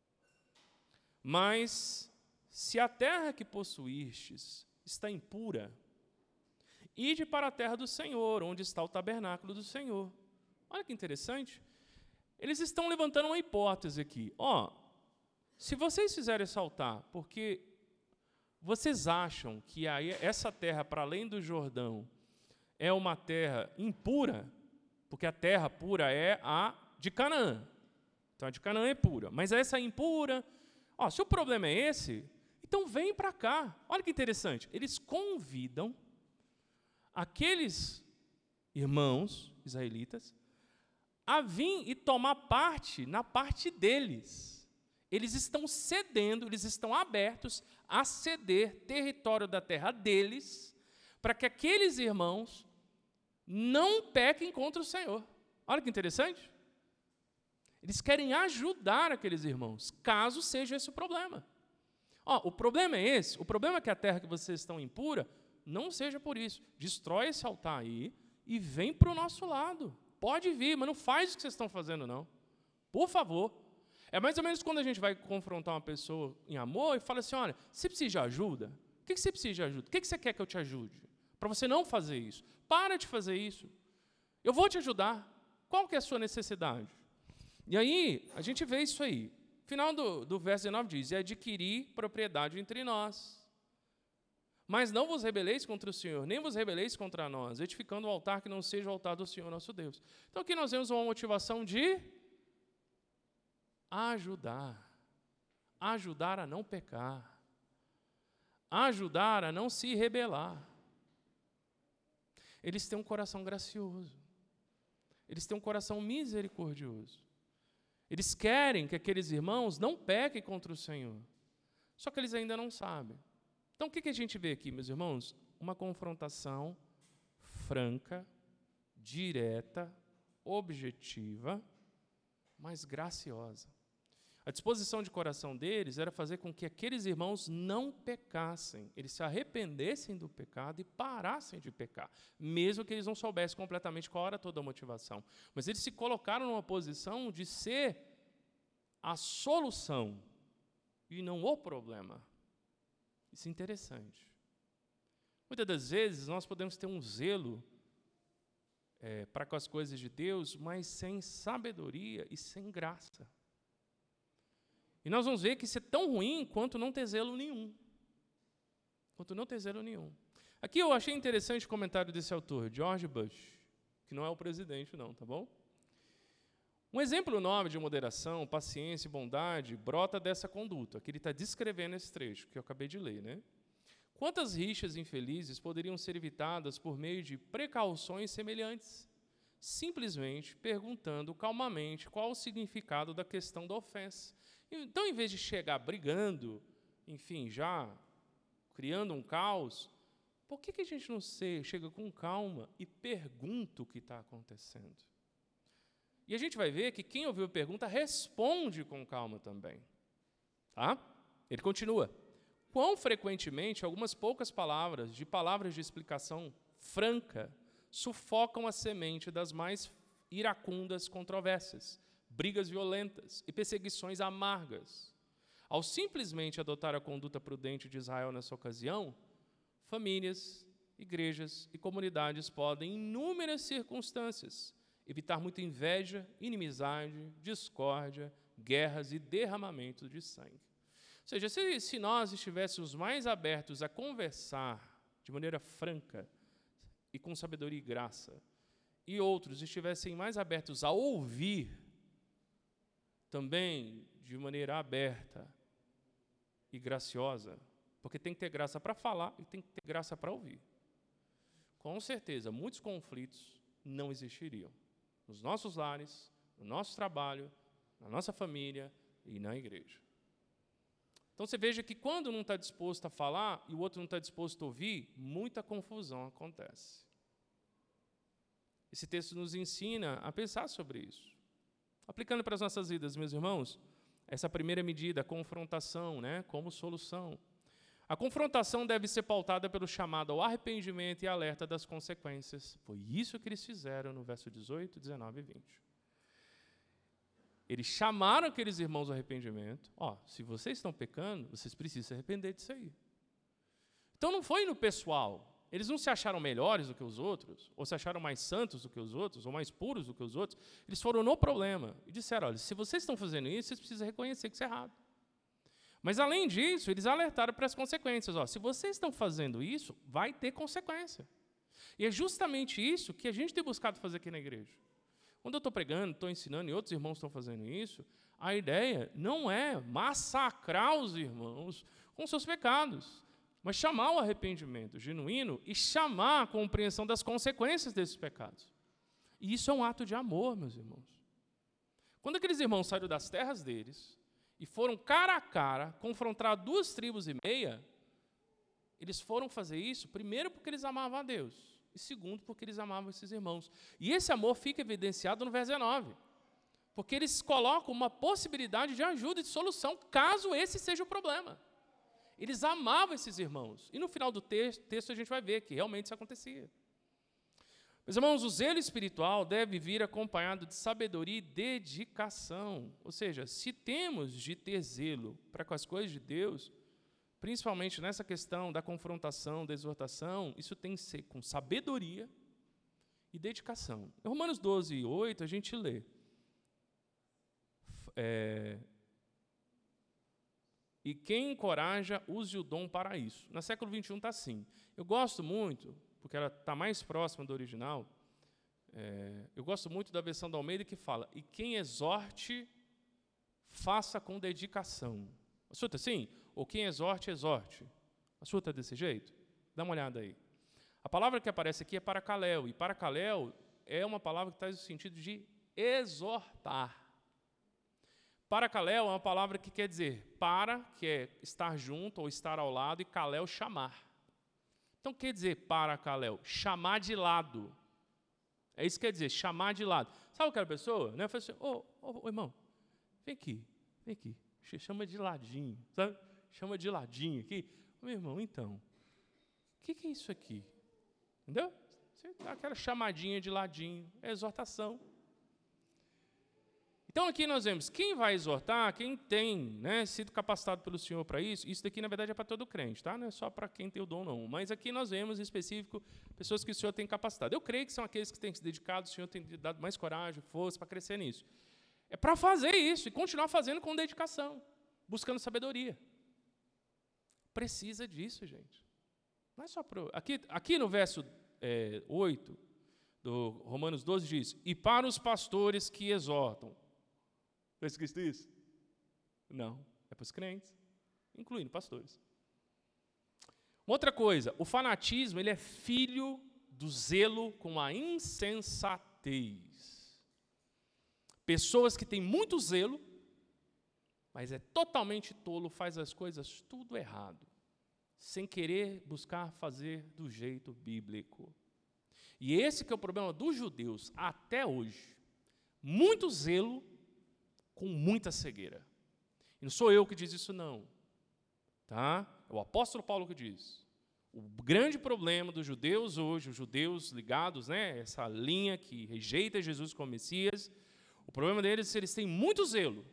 Mas, se a terra que possuístes está impura, ide para a terra do Senhor, onde está o tabernáculo do Senhor. Olha que interessante. Eles estão levantando uma hipótese aqui. Ó, se vocês fizerem esse altar, porque vocês acham que aí, essa terra, para além do Jordão, é uma terra impura, porque a terra pura é a de Canaã. Então, a de Canaã é pura. Mas essa impura... Ó, se o problema é esse, então vem para cá. Olha que interessante. Eles convidam aqueles irmãos israelitas a vir e tomar parte na parte deles. Eles estão cedendo, eles estão abertos a ceder território da terra deles, para que aqueles irmãos não pequem contra o Senhor. Olha que interessante. Eles querem ajudar aqueles irmãos, caso seja esse o problema. Ó, o problema é esse, o problema é que a terra que vocês estão impura, não seja por isso. Destrói esse altar aí e vem para o nosso lado. Pode vir, mas não faz o que vocês estão fazendo, não. Por favor. É mais ou menos quando a gente vai confrontar uma pessoa em amor e fala assim, olha, você precisa de ajuda? O que você precisa de ajuda? O que você quer que eu te ajude? Para você não fazer isso. Para de fazer isso. Eu vou te ajudar. Qual que é a sua necessidade? E aí, a gente vê isso aí. O final do, do verso dezenove diz, e adquirir propriedade entre nós. Mas não vos rebeleis contra o Senhor, nem vos rebeleis contra nós, edificando o altar que não seja o altar do Senhor nosso Deus. Então, aqui nós vemos uma motivação de ajudar. Ajudar a não pecar. Ajudar a não se rebelar. Eles têm um coração gracioso. Eles têm um coração misericordioso. Eles querem que aqueles irmãos não pequem contra o Senhor. Só que eles ainda não sabem. Então, o que a gente vê aqui, meus irmãos? Uma confrontação franca, direta, objetiva, mas graciosa. A disposição de coração deles era fazer com que aqueles irmãos não pecassem, eles se arrependessem do pecado e parassem de pecar, mesmo que eles não soubessem completamente qual era toda a motivação. Mas eles se colocaram numa posição de ser a solução e não o problema. Isso é interessante. Muitas das vezes nós podemos ter um zelo é, para com as coisas de Deus, mas sem sabedoria e sem graça. E nós vamos ver que isso é tão ruim quanto não ter zelo nenhum. Quanto não ter zelo nenhum. Aqui eu achei interessante o comentário desse autor, George Bush, que não é o presidente, não, tá bom? Um exemplo nobre de moderação, paciência e bondade brota dessa conduta, que ele está descrevendo esse trecho, que eu acabei de ler, né? Quantas rixas infelizes poderiam ser evitadas por meio de precauções semelhantes? Simplesmente perguntando calmamente qual o significado da questão da ofensa. Então, em vez de chegar brigando, enfim, já criando um caos, por que, que a gente não chega com calma e pergunta o que está acontecendo? E a gente vai ver que quem ouviu a pergunta responde com calma também. Tá? Ele continua. Quão frequentemente algumas poucas palavras, de palavras de explicação franca, sufocam a semente das mais iracundas controvérsias, brigas violentas e perseguições amargas. Ao simplesmente adotar a conduta prudente de Israel nessa ocasião, famílias, igrejas e comunidades podem, em inúmeras circunstâncias, evitar muita inveja, inimizade, discórdia, guerras e derramamento de sangue. Ou seja, se, se nós estivéssemos mais abertos a conversar de maneira franca e com sabedoria e graça, e outros estivessem mais abertos a ouvir também de maneira aberta e graciosa, porque tem que ter graça para falar e tem que ter graça para ouvir. Com certeza, muitos conflitos não existiriam nos nossos lares, no nosso trabalho, na nossa família e na igreja. Então, você veja que quando um está disposto a falar e o outro não está disposto a ouvir, muita confusão acontece. Esse texto nos ensina a pensar sobre isso. Aplicando para as nossas vidas, meus irmãos, essa primeira medida, a confrontação, né, como solução. A confrontação deve ser pautada pelo chamado ao arrependimento e alerta das consequências. Foi isso que eles fizeram no verso dezoito, dezenove e vinte. Eles chamaram aqueles irmãos ao arrependimento. Ó, se vocês estão pecando, vocês precisam se arrepender disso aí. Então não foi no pessoal. Eles não se acharam melhores do que os outros, ou se acharam mais santos do que os outros, ou mais puros do que os outros. Eles foram no problema e disseram, olha, se vocês estão fazendo isso, vocês precisam reconhecer que isso é errado. Mas, além disso, eles alertaram para as consequências. Ó, se vocês estão fazendo isso, vai ter consequência. E é justamente isso que a gente tem buscado fazer aqui na igreja. Quando eu estou pregando, estou ensinando, e outros irmãos estão fazendo isso, a ideia não é massacrar os irmãos com seus pecados, mas chamar o arrependimento genuíno e chamar a compreensão das consequências desses pecados. E isso é um ato de amor, meus irmãos. Quando aqueles irmãos saíram das terras deles e foram cara a cara confrontar duas tribos e meia, eles foram fazer isso, primeiro, porque eles amavam a Deus, e segundo, porque eles amavam esses irmãos. E esse amor fica evidenciado no verso dezenove, porque eles colocam uma possibilidade de ajuda e de solução, caso esse seja o problema. Eles amavam esses irmãos. E no final do texto, texto a gente vai ver que realmente isso acontecia. Meus irmãos, o zelo espiritual deve vir acompanhado de sabedoria e dedicação. Ou seja, se temos de ter zelo para com as coisas de Deus, principalmente nessa questão da confrontação, da exortação, isso tem que ser com sabedoria e dedicação. Em Romanos doze, oito, a gente lê. É, E quem encoraja, use o dom para isso. No século vinte e um está assim. Eu gosto muito, porque ela está mais próxima do original, é, eu gosto muito da versão da Almeida que fala, e quem exorte, faça com dedicação. A sua está assim? Ou quem exorte, exorte. A sua está desse jeito? Dá uma olhada aí. A palavra que aparece aqui é paracaléu, e paracaléu é uma palavra que traz o sentido de exortar. Paracaléu é uma palavra que quer dizer para, que é estar junto ou estar ao lado, e caléu, chamar. Então, quer dizer paracaléu? Chamar de lado. É isso que quer dizer, chamar de lado. Sabe aquela pessoa? Né? Eu falei assim, ô, ô, ô, irmão, vem aqui, vem aqui. Chama de ladinho, sabe? Chama de ladinho aqui. Meu irmão, então, o que, que é isso aqui? Entendeu? Você dá aquela chamadinha de ladinho, é exortação. Então, aqui nós vemos, quem vai exortar, quem tem, né, sido capacitado pelo Senhor para isso, isso daqui, na verdade, é para todo crente, tá? Não é só para quem tem o dom, não. Mas aqui nós vemos, em específico, pessoas que o Senhor tem capacitado. Eu creio que são aqueles que têm se dedicado, o Senhor tem dado mais coragem, força para crescer nisso. É para fazer isso e continuar fazendo com dedicação, buscando sabedoria. Precisa disso, gente. Não é só para... Aqui, aqui no verso é, oito, do Romanos doze, diz, e para os pastores que exortam. Está escrito isso? Não, é para os crentes, incluindo pastores. Uma outra coisa, o fanatismo ele é filho do zelo com a insensatez. Pessoas que têm muito zelo, mas é totalmente tolo, faz as coisas tudo errado, sem querer buscar fazer do jeito bíblico. E esse que é o problema dos judeus até hoje. Muito zelo, com muita cegueira. E não sou eu que diz isso, não. Tá? É o apóstolo Paulo que diz. O grande problema dos judeus hoje, os judeus ligados, né, essa linha que rejeita Jesus como Messias, o problema deles é que eles têm muito zelo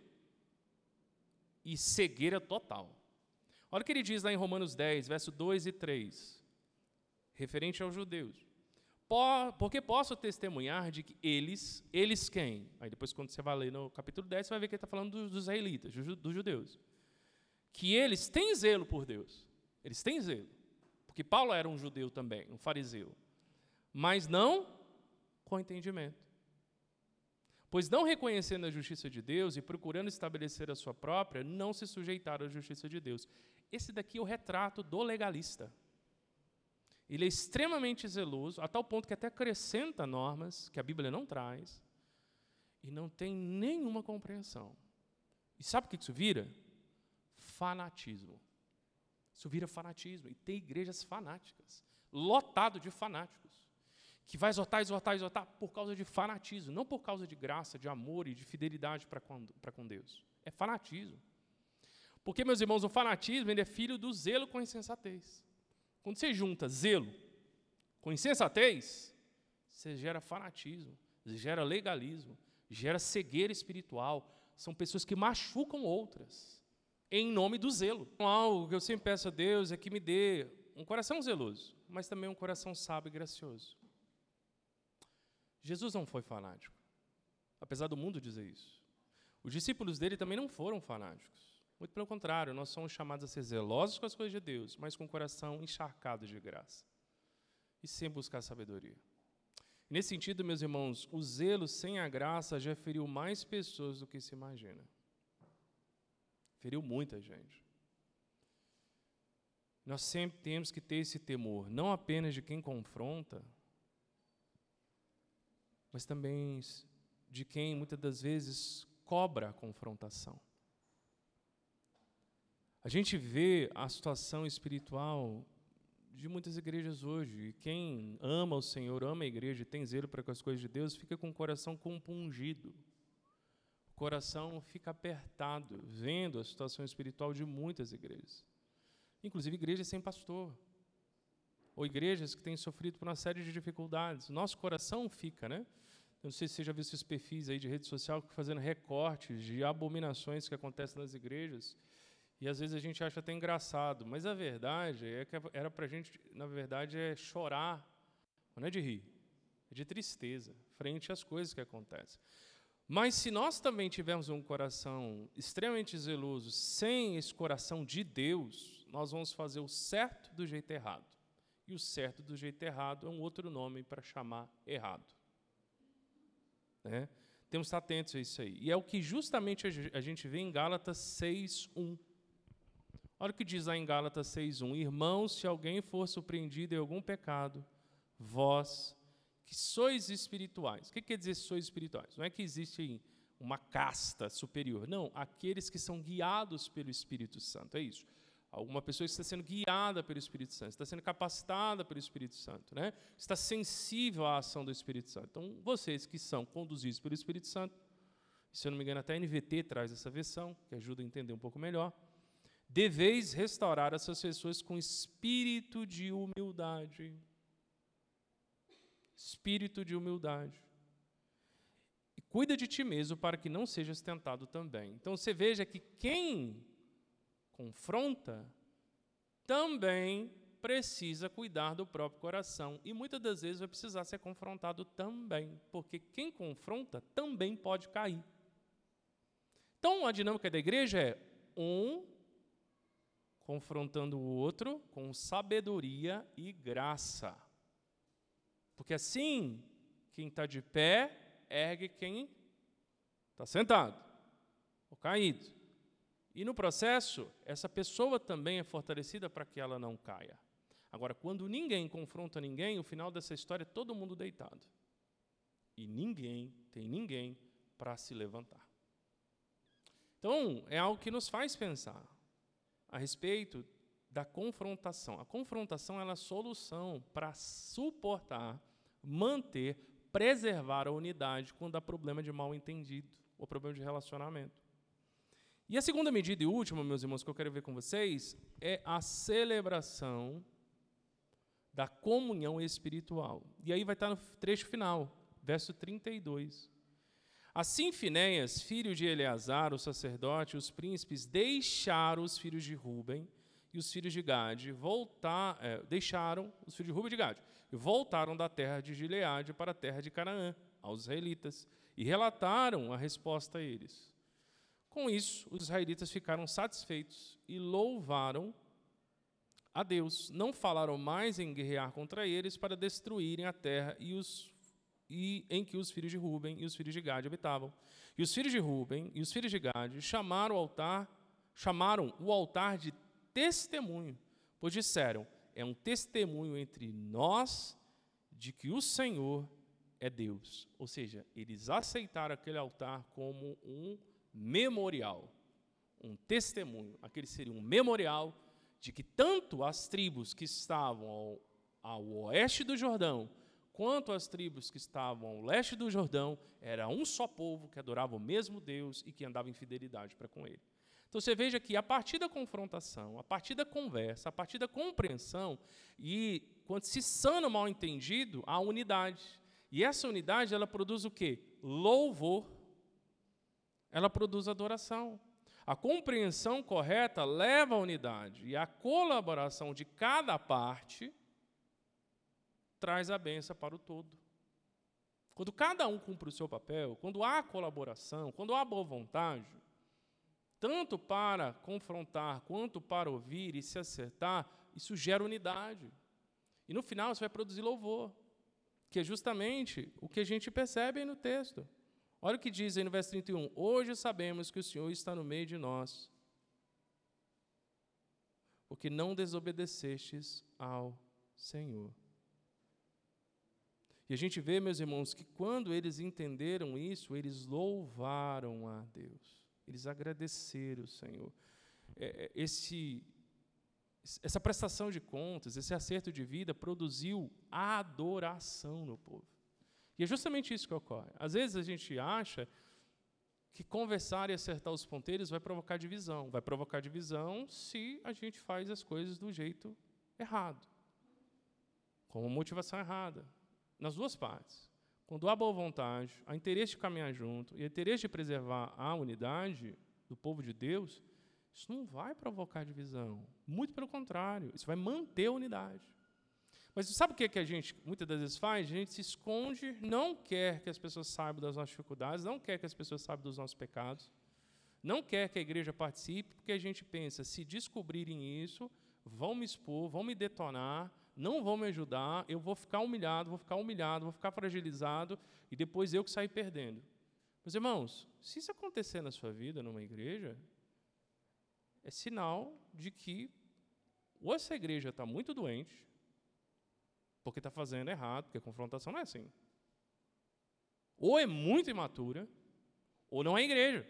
e cegueira total. Olha o que ele diz lá em Romanos dez, verso dois e três, referente aos judeus. Porque posso testemunhar de que eles, eles quem? Aí depois, quando você vai ler no capítulo dez, você vai ver que ele está falando dos israelitas, dos judeus. Que eles têm zelo por Deus. Eles têm zelo. Porque Paulo era um judeu também, um fariseu. Mas não com entendimento. Pois não reconhecendo a justiça de Deus e procurando estabelecer a sua própria, não se sujeitaram à justiça de Deus. Esse daqui é o retrato do legalista. Ele é extremamente zeloso, a tal ponto que até acrescenta normas que a Bíblia não traz, e não tem nenhuma compreensão. E sabe o que isso vira? Fanatismo. Isso vira fanatismo. E tem igrejas fanáticas, lotado de fanáticos, que vai exortar, exortar, exortar por causa de fanatismo, não por causa de graça, de amor e de fidelidade para com, para com Deus. É fanatismo. Porque, meus irmãos, o fanatismo ele é filho do zelo com insensatez. Quando você junta zelo com insensatez, você gera fanatismo, gera legalismo, gera cegueira espiritual. São pessoas que machucam outras em nome do zelo. Algo que eu sempre peço a Deus é que me dê um coração zeloso, mas também um coração sábio e gracioso. Jesus não foi fanático, apesar do mundo dizer isso. Os discípulos dele também não foram fanáticos. Muito pelo contrário, nós somos chamados a ser zelosos com as coisas de Deus, mas com o coração encharcado de graça. E sem buscar sabedoria. Nesse sentido, meus irmãos, o zelo sem a graça já feriu mais pessoas do que se imagina. Feriu muita gente. Nós sempre temos que ter esse temor, não apenas de quem confronta, mas também de quem, muitas das vezes, cobra a confrontação. A gente vê a situação espiritual de muitas igrejas hoje, e quem ama o Senhor, ama a igreja e tem zelo para com as coisas de Deus, fica com o coração compungido. O coração fica apertado, vendo a situação espiritual de muitas igrejas. Inclusive igrejas sem pastor, ou igrejas que têm sofrido por uma série de dificuldades. Nosso coração fica, né? Eu não sei se você já viu esses perfis aí de rede social fazendo recortes de abominações que acontecem nas igrejas, e às vezes a gente acha até engraçado, mas a verdade é que era para a gente, na verdade, é chorar, não é de rir, é de tristeza, frente às coisas que acontecem. Mas se nós também tivermos um coração extremamente zeloso, sem esse coração de Deus, nós vamos fazer o certo do jeito errado. E o certo do jeito errado é um outro nome para chamar errado. Né? Temos que estar atentos a isso aí. E é o que justamente a gente vê em Gálatas seis, um. Olha o que diz lá em Gálatas seis, um. Irmãos, se alguém for surpreendido em algum pecado, vós, que sois espirituais. O que quer dizer sois espirituais? Não é que existe uma casta superior. Não, aqueles que são guiados pelo Espírito Santo. É isso. Alguma pessoa está sendo guiada pelo Espírito Santo, está sendo capacitada pelo Espírito Santo, né? Está sensível à ação do Espírito Santo. Então, vocês que são conduzidos pelo Espírito Santo, se eu não me engano, até a N V T traz essa versão, que ajuda a entender um pouco melhor, deveis restaurar essas pessoas com espírito de humildade. Espírito de humildade. E cuida de ti mesmo para que não sejas tentado também. Então, você veja que quem confronta também precisa cuidar do próprio coração. E muitas das vezes vai precisar ser confrontado também, porque quem confronta também pode cair. Então, a dinâmica da igreja é um confrontando o outro com sabedoria e graça. Porque assim, quem está de pé, ergue quem está sentado ou caído. E no processo, essa pessoa também é fortalecida para que ela não caia. Agora, quando ninguém confronta ninguém, o final dessa história é todo mundo deitado. E ninguém tem ninguém para se levantar. Então, é algo que nos faz pensar a respeito da confrontação. A confrontação ela é a solução para suportar, manter, preservar a unidade quando há problema de mal-entendido ou problema de relacionamento. E a segunda medida e última, meus irmãos, que eu quero ver com vocês, é a celebração da comunhão espiritual. E aí vai estar no trecho final, verso trinta e dois. Assim Finéias, filho de Eleazar, o sacerdote, e os príncipes deixaram os filhos de Ruben e os filhos de Gade, voltar, é, deixaram os filhos de Ruben e de Gade, e voltaram da terra de Gileade para a terra de Canaã, aos israelitas, e relataram a resposta a eles. Com isso, os israelitas ficaram satisfeitos e louvaram a Deus. Não falaram mais em guerrear contra eles para destruírem a terra e os, e, em que os filhos de Ruben e os filhos de Gade habitavam. E os filhos de Ruben e os filhos de Gade chamaram o altar, chamaram o altar de testemunho, pois disseram, é um testemunho entre nós de que o Senhor é Deus. Ou seja, eles aceitaram aquele altar como um memorial, um testemunho. Aquele seria um memorial de que tanto as tribos que estavam ao, ao oeste do Jordão, quanto as tribos que estavam ao leste do Jordão, era um só povo que adorava o mesmo Deus e que andava em fidelidade para com ele. Então, você veja que a partir da confrontação, a partir da conversa, a partir da compreensão, e quando se sana o mal-entendido, há unidade. E essa unidade, ela produz o quê? Louvor. Ela produz adoração. A compreensão correta leva à unidade. E a colaboração de cada parte traz a bênção para o todo. Quando cada um cumpre o seu papel, quando há colaboração, quando há boa vontade, tanto para confrontar quanto para ouvir e se acertar, isso gera unidade. E no final isso vai produzir louvor, que é justamente o que a gente percebe aí no texto. Olha o que diz aí no verso trinta e um. Hoje sabemos que o Senhor está no meio de nós, porque não desobedecestes ao Senhor. E a gente vê, meus irmãos, que quando eles entenderam isso, eles louvaram a Deus. Eles agradeceram o Senhor. Esse, essa prestação de contas, esse acerto de vida produziu adoração no povo. E é justamente isso que ocorre. Às vezes a gente acha que conversar e acertar os ponteiros vai provocar divisão. Vai provocar divisão se a gente faz as coisas do jeito errado, com a motivação errada, nas duas partes. Quando há boa vontade, há interesse de caminhar junto e interesse de preservar a unidade do povo de Deus, isso não vai provocar divisão. Muito pelo contrário, isso vai manter a unidade. Mas sabe o que a gente muitas das vezes faz? A gente se esconde, não quer que as pessoas saibam das nossas dificuldades, não quer que as pessoas saibam dos nossos pecados, não quer que a igreja participe, porque a gente pensa, se descobrirem isso, vão me expor, vão me detonar, não vão me ajudar, eu vou ficar humilhado, vou ficar humilhado, vou ficar fragilizado, e depois eu que sair perdendo. Meus irmãos, se isso acontecer na sua vida, numa igreja, é sinal de que ou essa igreja está muito doente, porque está fazendo errado, porque a confrontação não é assim. Ou é muito imatura, ou não é igreja.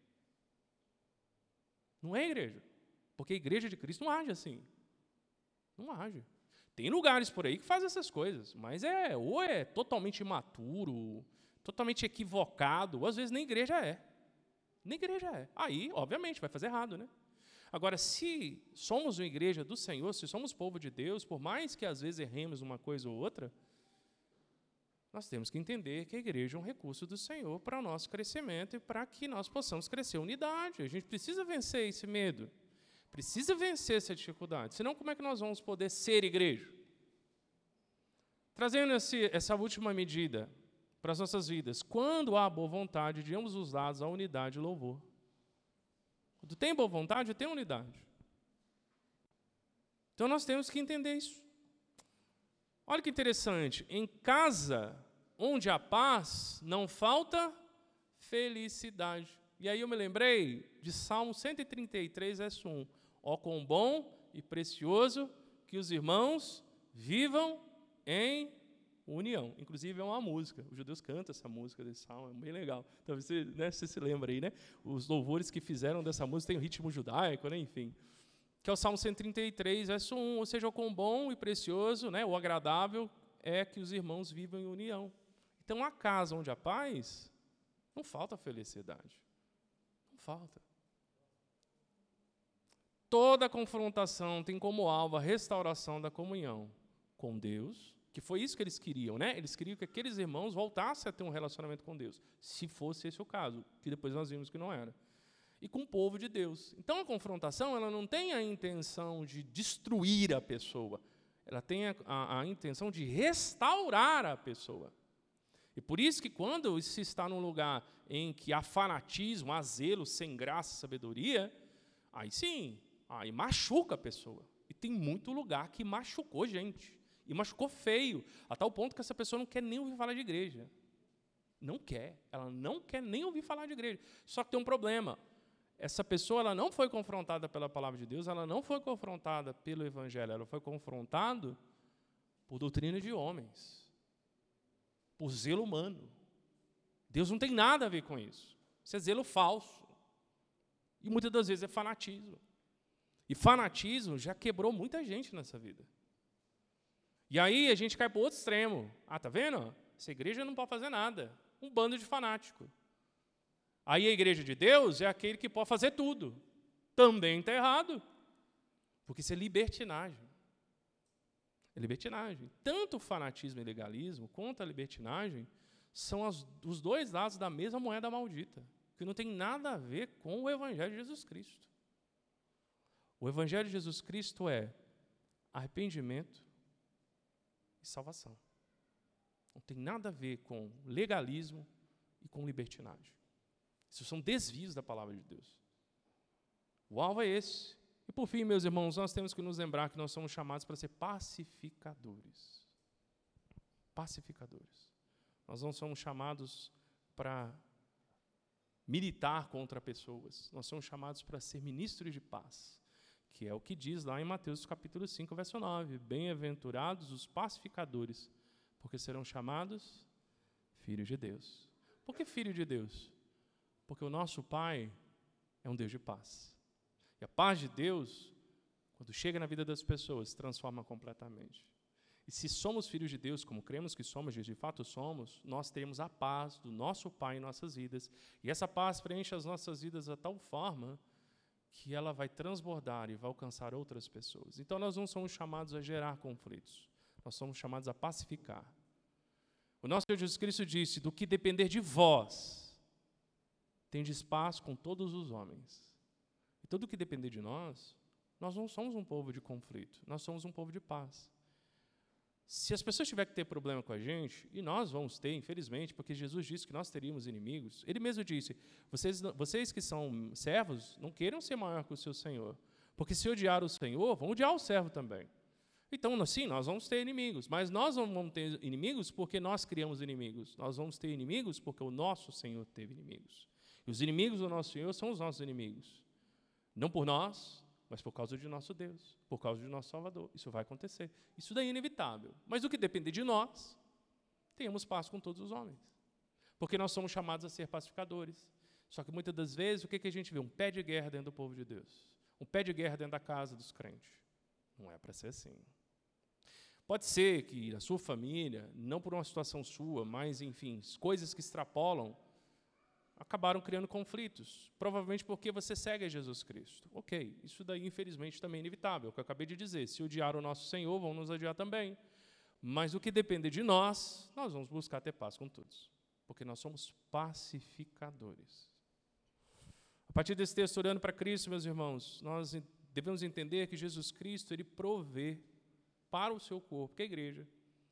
Não é igreja. Porque a igreja de Cristo não age assim. Não age. Tem lugares por aí que fazem essas coisas, mas é ou é totalmente imaturo, totalmente equivocado, ou às vezes nem igreja é. Nem igreja é. Aí, obviamente, vai fazer errado, né? Agora, se somos uma igreja do Senhor, se somos povo de Deus, por mais que às vezes erremos uma coisa ou outra, nós temos que entender que a igreja é um recurso do Senhor para o nosso crescimento e para que nós possamos crescer em unidade. A gente precisa vencer esse medo, precisa vencer essa dificuldade, senão como é que nós vamos poder ser igreja? Trazendo esse, essa última medida para as nossas vidas, quando há boa vontade de ambos os lados, há unidade e louvor. Quando tem boa vontade, tem unidade. Então, nós temos que entender isso. Olha que interessante. Em casa onde há paz, não falta felicidade. E aí eu me lembrei de Salmo cento e trinta e três, verso um. Ó, quão bom e precioso que os irmãos vivam em união. Inclusive, é uma música. Os judeus cantam essa música desse salmo, é bem legal. Talvez você, né, você se lembre aí, né? Os louvores que fizeram dessa música têm o ritmo judaico, né? Enfim. Que é o Salmo cento e trinta e três, verso um. Ou seja, o quão bom e precioso, né, o agradável é que os irmãos vivam em união. Então, a casa onde há paz, não falta felicidade. Não falta. Toda confrontação tem como alvo a restauração da comunhão com Deus, que foi isso que eles queriam, né? Eles queriam que aqueles irmãos voltassem a ter um relacionamento com Deus, se fosse esse o caso, que depois nós vimos que não era. E com o povo de Deus. Então, a confrontação, ela não tem a intenção de destruir a pessoa, ela tem a, a, a intenção de restaurar a pessoa. E por isso que quando se está num lugar em que há fanatismo, há zelo, sem graça, sabedoria, aí sim, aí machuca a pessoa. E tem muito lugar que machucou gente. E machucou feio, a tal ponto que essa pessoa não quer nem ouvir falar de igreja. Não quer, ela não quer nem ouvir falar de igreja. Só que tem um problema. Essa pessoa ela não foi confrontada pela palavra de Deus, ela não foi confrontada pelo Evangelho, ela foi confrontada por doutrina de homens, por zelo humano. Deus não tem nada a ver com isso. Isso é zelo falso. E muitas das vezes é fanatismo. E fanatismo já quebrou muita gente nessa vida. E aí a gente cai para o outro extremo. Ah, tá vendo? Essa igreja não pode fazer nada. Um bando de fanático. Aí a igreja de Deus é aquele que pode fazer tudo. Também está errado. Porque isso é libertinagem. É libertinagem. Tanto o fanatismo e legalismo quanto a libertinagem são as, os dois lados da mesma moeda maldita, que não tem nada a ver com o Evangelho de Jesus Cristo. O Evangelho de Jesus Cristo é arrependimento e salvação. Não tem nada a ver com legalismo e com libertinagem. Isso são desvios da palavra de Deus. O alvo é esse. E por fim, meus irmãos, nós temos que nos lembrar que nós somos chamados para ser pacificadores. Pacificadores. Nós não somos chamados para militar contra pessoas. Nós somos chamados para ser ministros de paz, que é o que diz lá em Mateus capítulo cinco, verso nove. Bem-aventurados os pacificadores, porque serão chamados filhos de Deus. Por que filho de Deus? Porque o nosso Pai é um Deus de paz. E a paz de Deus, quando chega na vida das pessoas, se transforma completamente. E se somos filhos de Deus, como cremos que somos, de fato somos, nós teremos a paz do nosso Pai em nossas vidas. E essa paz preenche as nossas vidas de tal forma que ela vai transbordar e vai alcançar outras pessoas. Então, nós não somos chamados a gerar conflitos. Nós somos chamados a pacificar. O nosso Senhor Jesus Cristo disse, do que depender de vós, tendes paz com todos os homens. E tudo que depender de nós, nós não somos um povo de conflito, nós somos um povo de paz. Se as pessoas tiverem que ter problema com a gente, e nós vamos ter, infelizmente, porque Jesus disse que nós teríamos inimigos, ele mesmo disse, vocês, vocês que são servos, não queiram ser maior que o seu Senhor, porque se odiar o Senhor, vão odiar o servo também. Então, sim, nós vamos ter inimigos, mas nós não vamos ter inimigos porque nós criamos inimigos, nós vamos ter inimigos porque o nosso Senhor teve inimigos. E os inimigos do nosso Senhor são os nossos inimigos. Não por nós, mas por causa de nosso Deus, por causa de nosso Salvador. Isso vai acontecer. Isso daí é inevitável. Mas o que depender de nós, tenhamos paz com todos os homens. Porque nós somos chamados a ser pacificadores. Só que muitas das vezes, o que, que a gente vê? Um pé de guerra dentro do povo de Deus. Um pé de guerra dentro da casa dos crentes. Não é para ser assim. Pode ser que a sua família, não por uma situação sua, mas, enfim, coisas que extrapolam, acabaram criando conflitos, provavelmente porque você segue a Jesus Cristo. Ok, isso daí, infelizmente, também é inevitável, é o que eu acabei de dizer. Se odiar o nosso Senhor, vão nos odiar também. Mas o que depender de nós, nós vamos buscar ter paz com todos, porque nós somos pacificadores. A partir desse texto, olhando para Cristo, meus irmãos, nós devemos entender que Jesus Cristo, ele provê para o seu corpo, que é a igreja,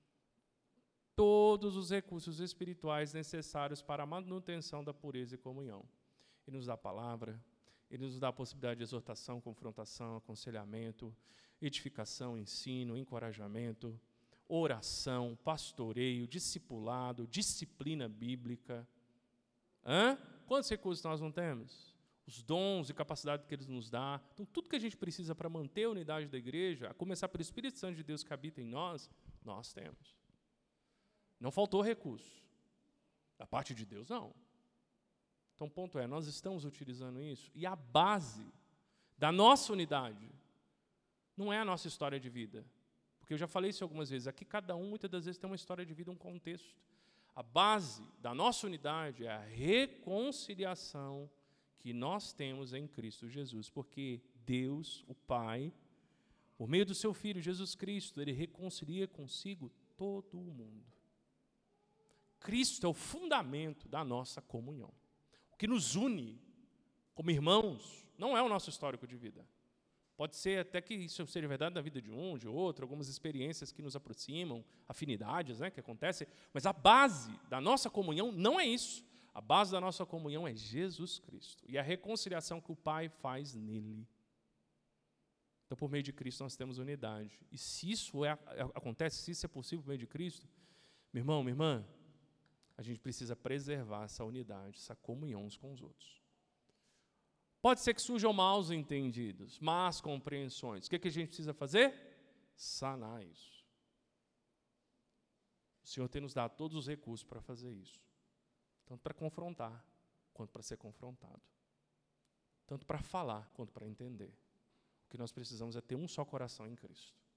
todos os recursos espirituais necessários para a manutenção da pureza e comunhão. Ele nos dá a palavra, ele nos dá a possibilidade de exortação, confrontação, aconselhamento, edificação, ensino, encorajamento, oração, pastoreio, discipulado, disciplina bíblica. Hã? Quantos recursos nós não temos? Os dons e capacidade que Ele nos dá. Então, tudo que a gente precisa para manter a unidade da igreja, a começar pelo Espírito Santo de Deus que habita em nós, nós temos. Não faltou recurso. Da parte de Deus, não. Então, o ponto é, nós estamos utilizando isso, e a base da nossa unidade não é a nossa história de vida. Porque eu já falei isso algumas vezes. Aqui, cada um, muitas das vezes, tem uma história de vida, um contexto. A base da nossa unidade é a reconciliação que nós temos em Cristo Jesus, porque Deus, o Pai, por meio do seu Filho, Jesus Cristo, Ele reconcilia consigo todo o mundo. Cristo é o fundamento da nossa comunhão. O que nos une como irmãos não é o nosso histórico de vida. Pode ser até que isso seja verdade na vida de um, de outro, algumas experiências que nos aproximam, afinidades, né, que acontecem, mas a base da nossa comunhão não é isso. A base da nossa comunhão é Jesus Cristo e a reconciliação que o Pai faz nele. Então, por meio de Cristo, nós temos unidade. E se isso é, acontece, se isso é possível por meio de Cristo, meu irmão, minha irmã, a gente precisa preservar essa unidade, essa comunhão uns com os outros. Pode ser que surjam maus entendidos, más compreensões. O que, que a gente precisa fazer? Sanar isso. O Senhor tem nos dado todos os recursos para fazer isso. Tanto para confrontar, quanto para ser confrontado. Tanto para falar, quanto para entender. O que nós precisamos é ter um só coração em Cristo.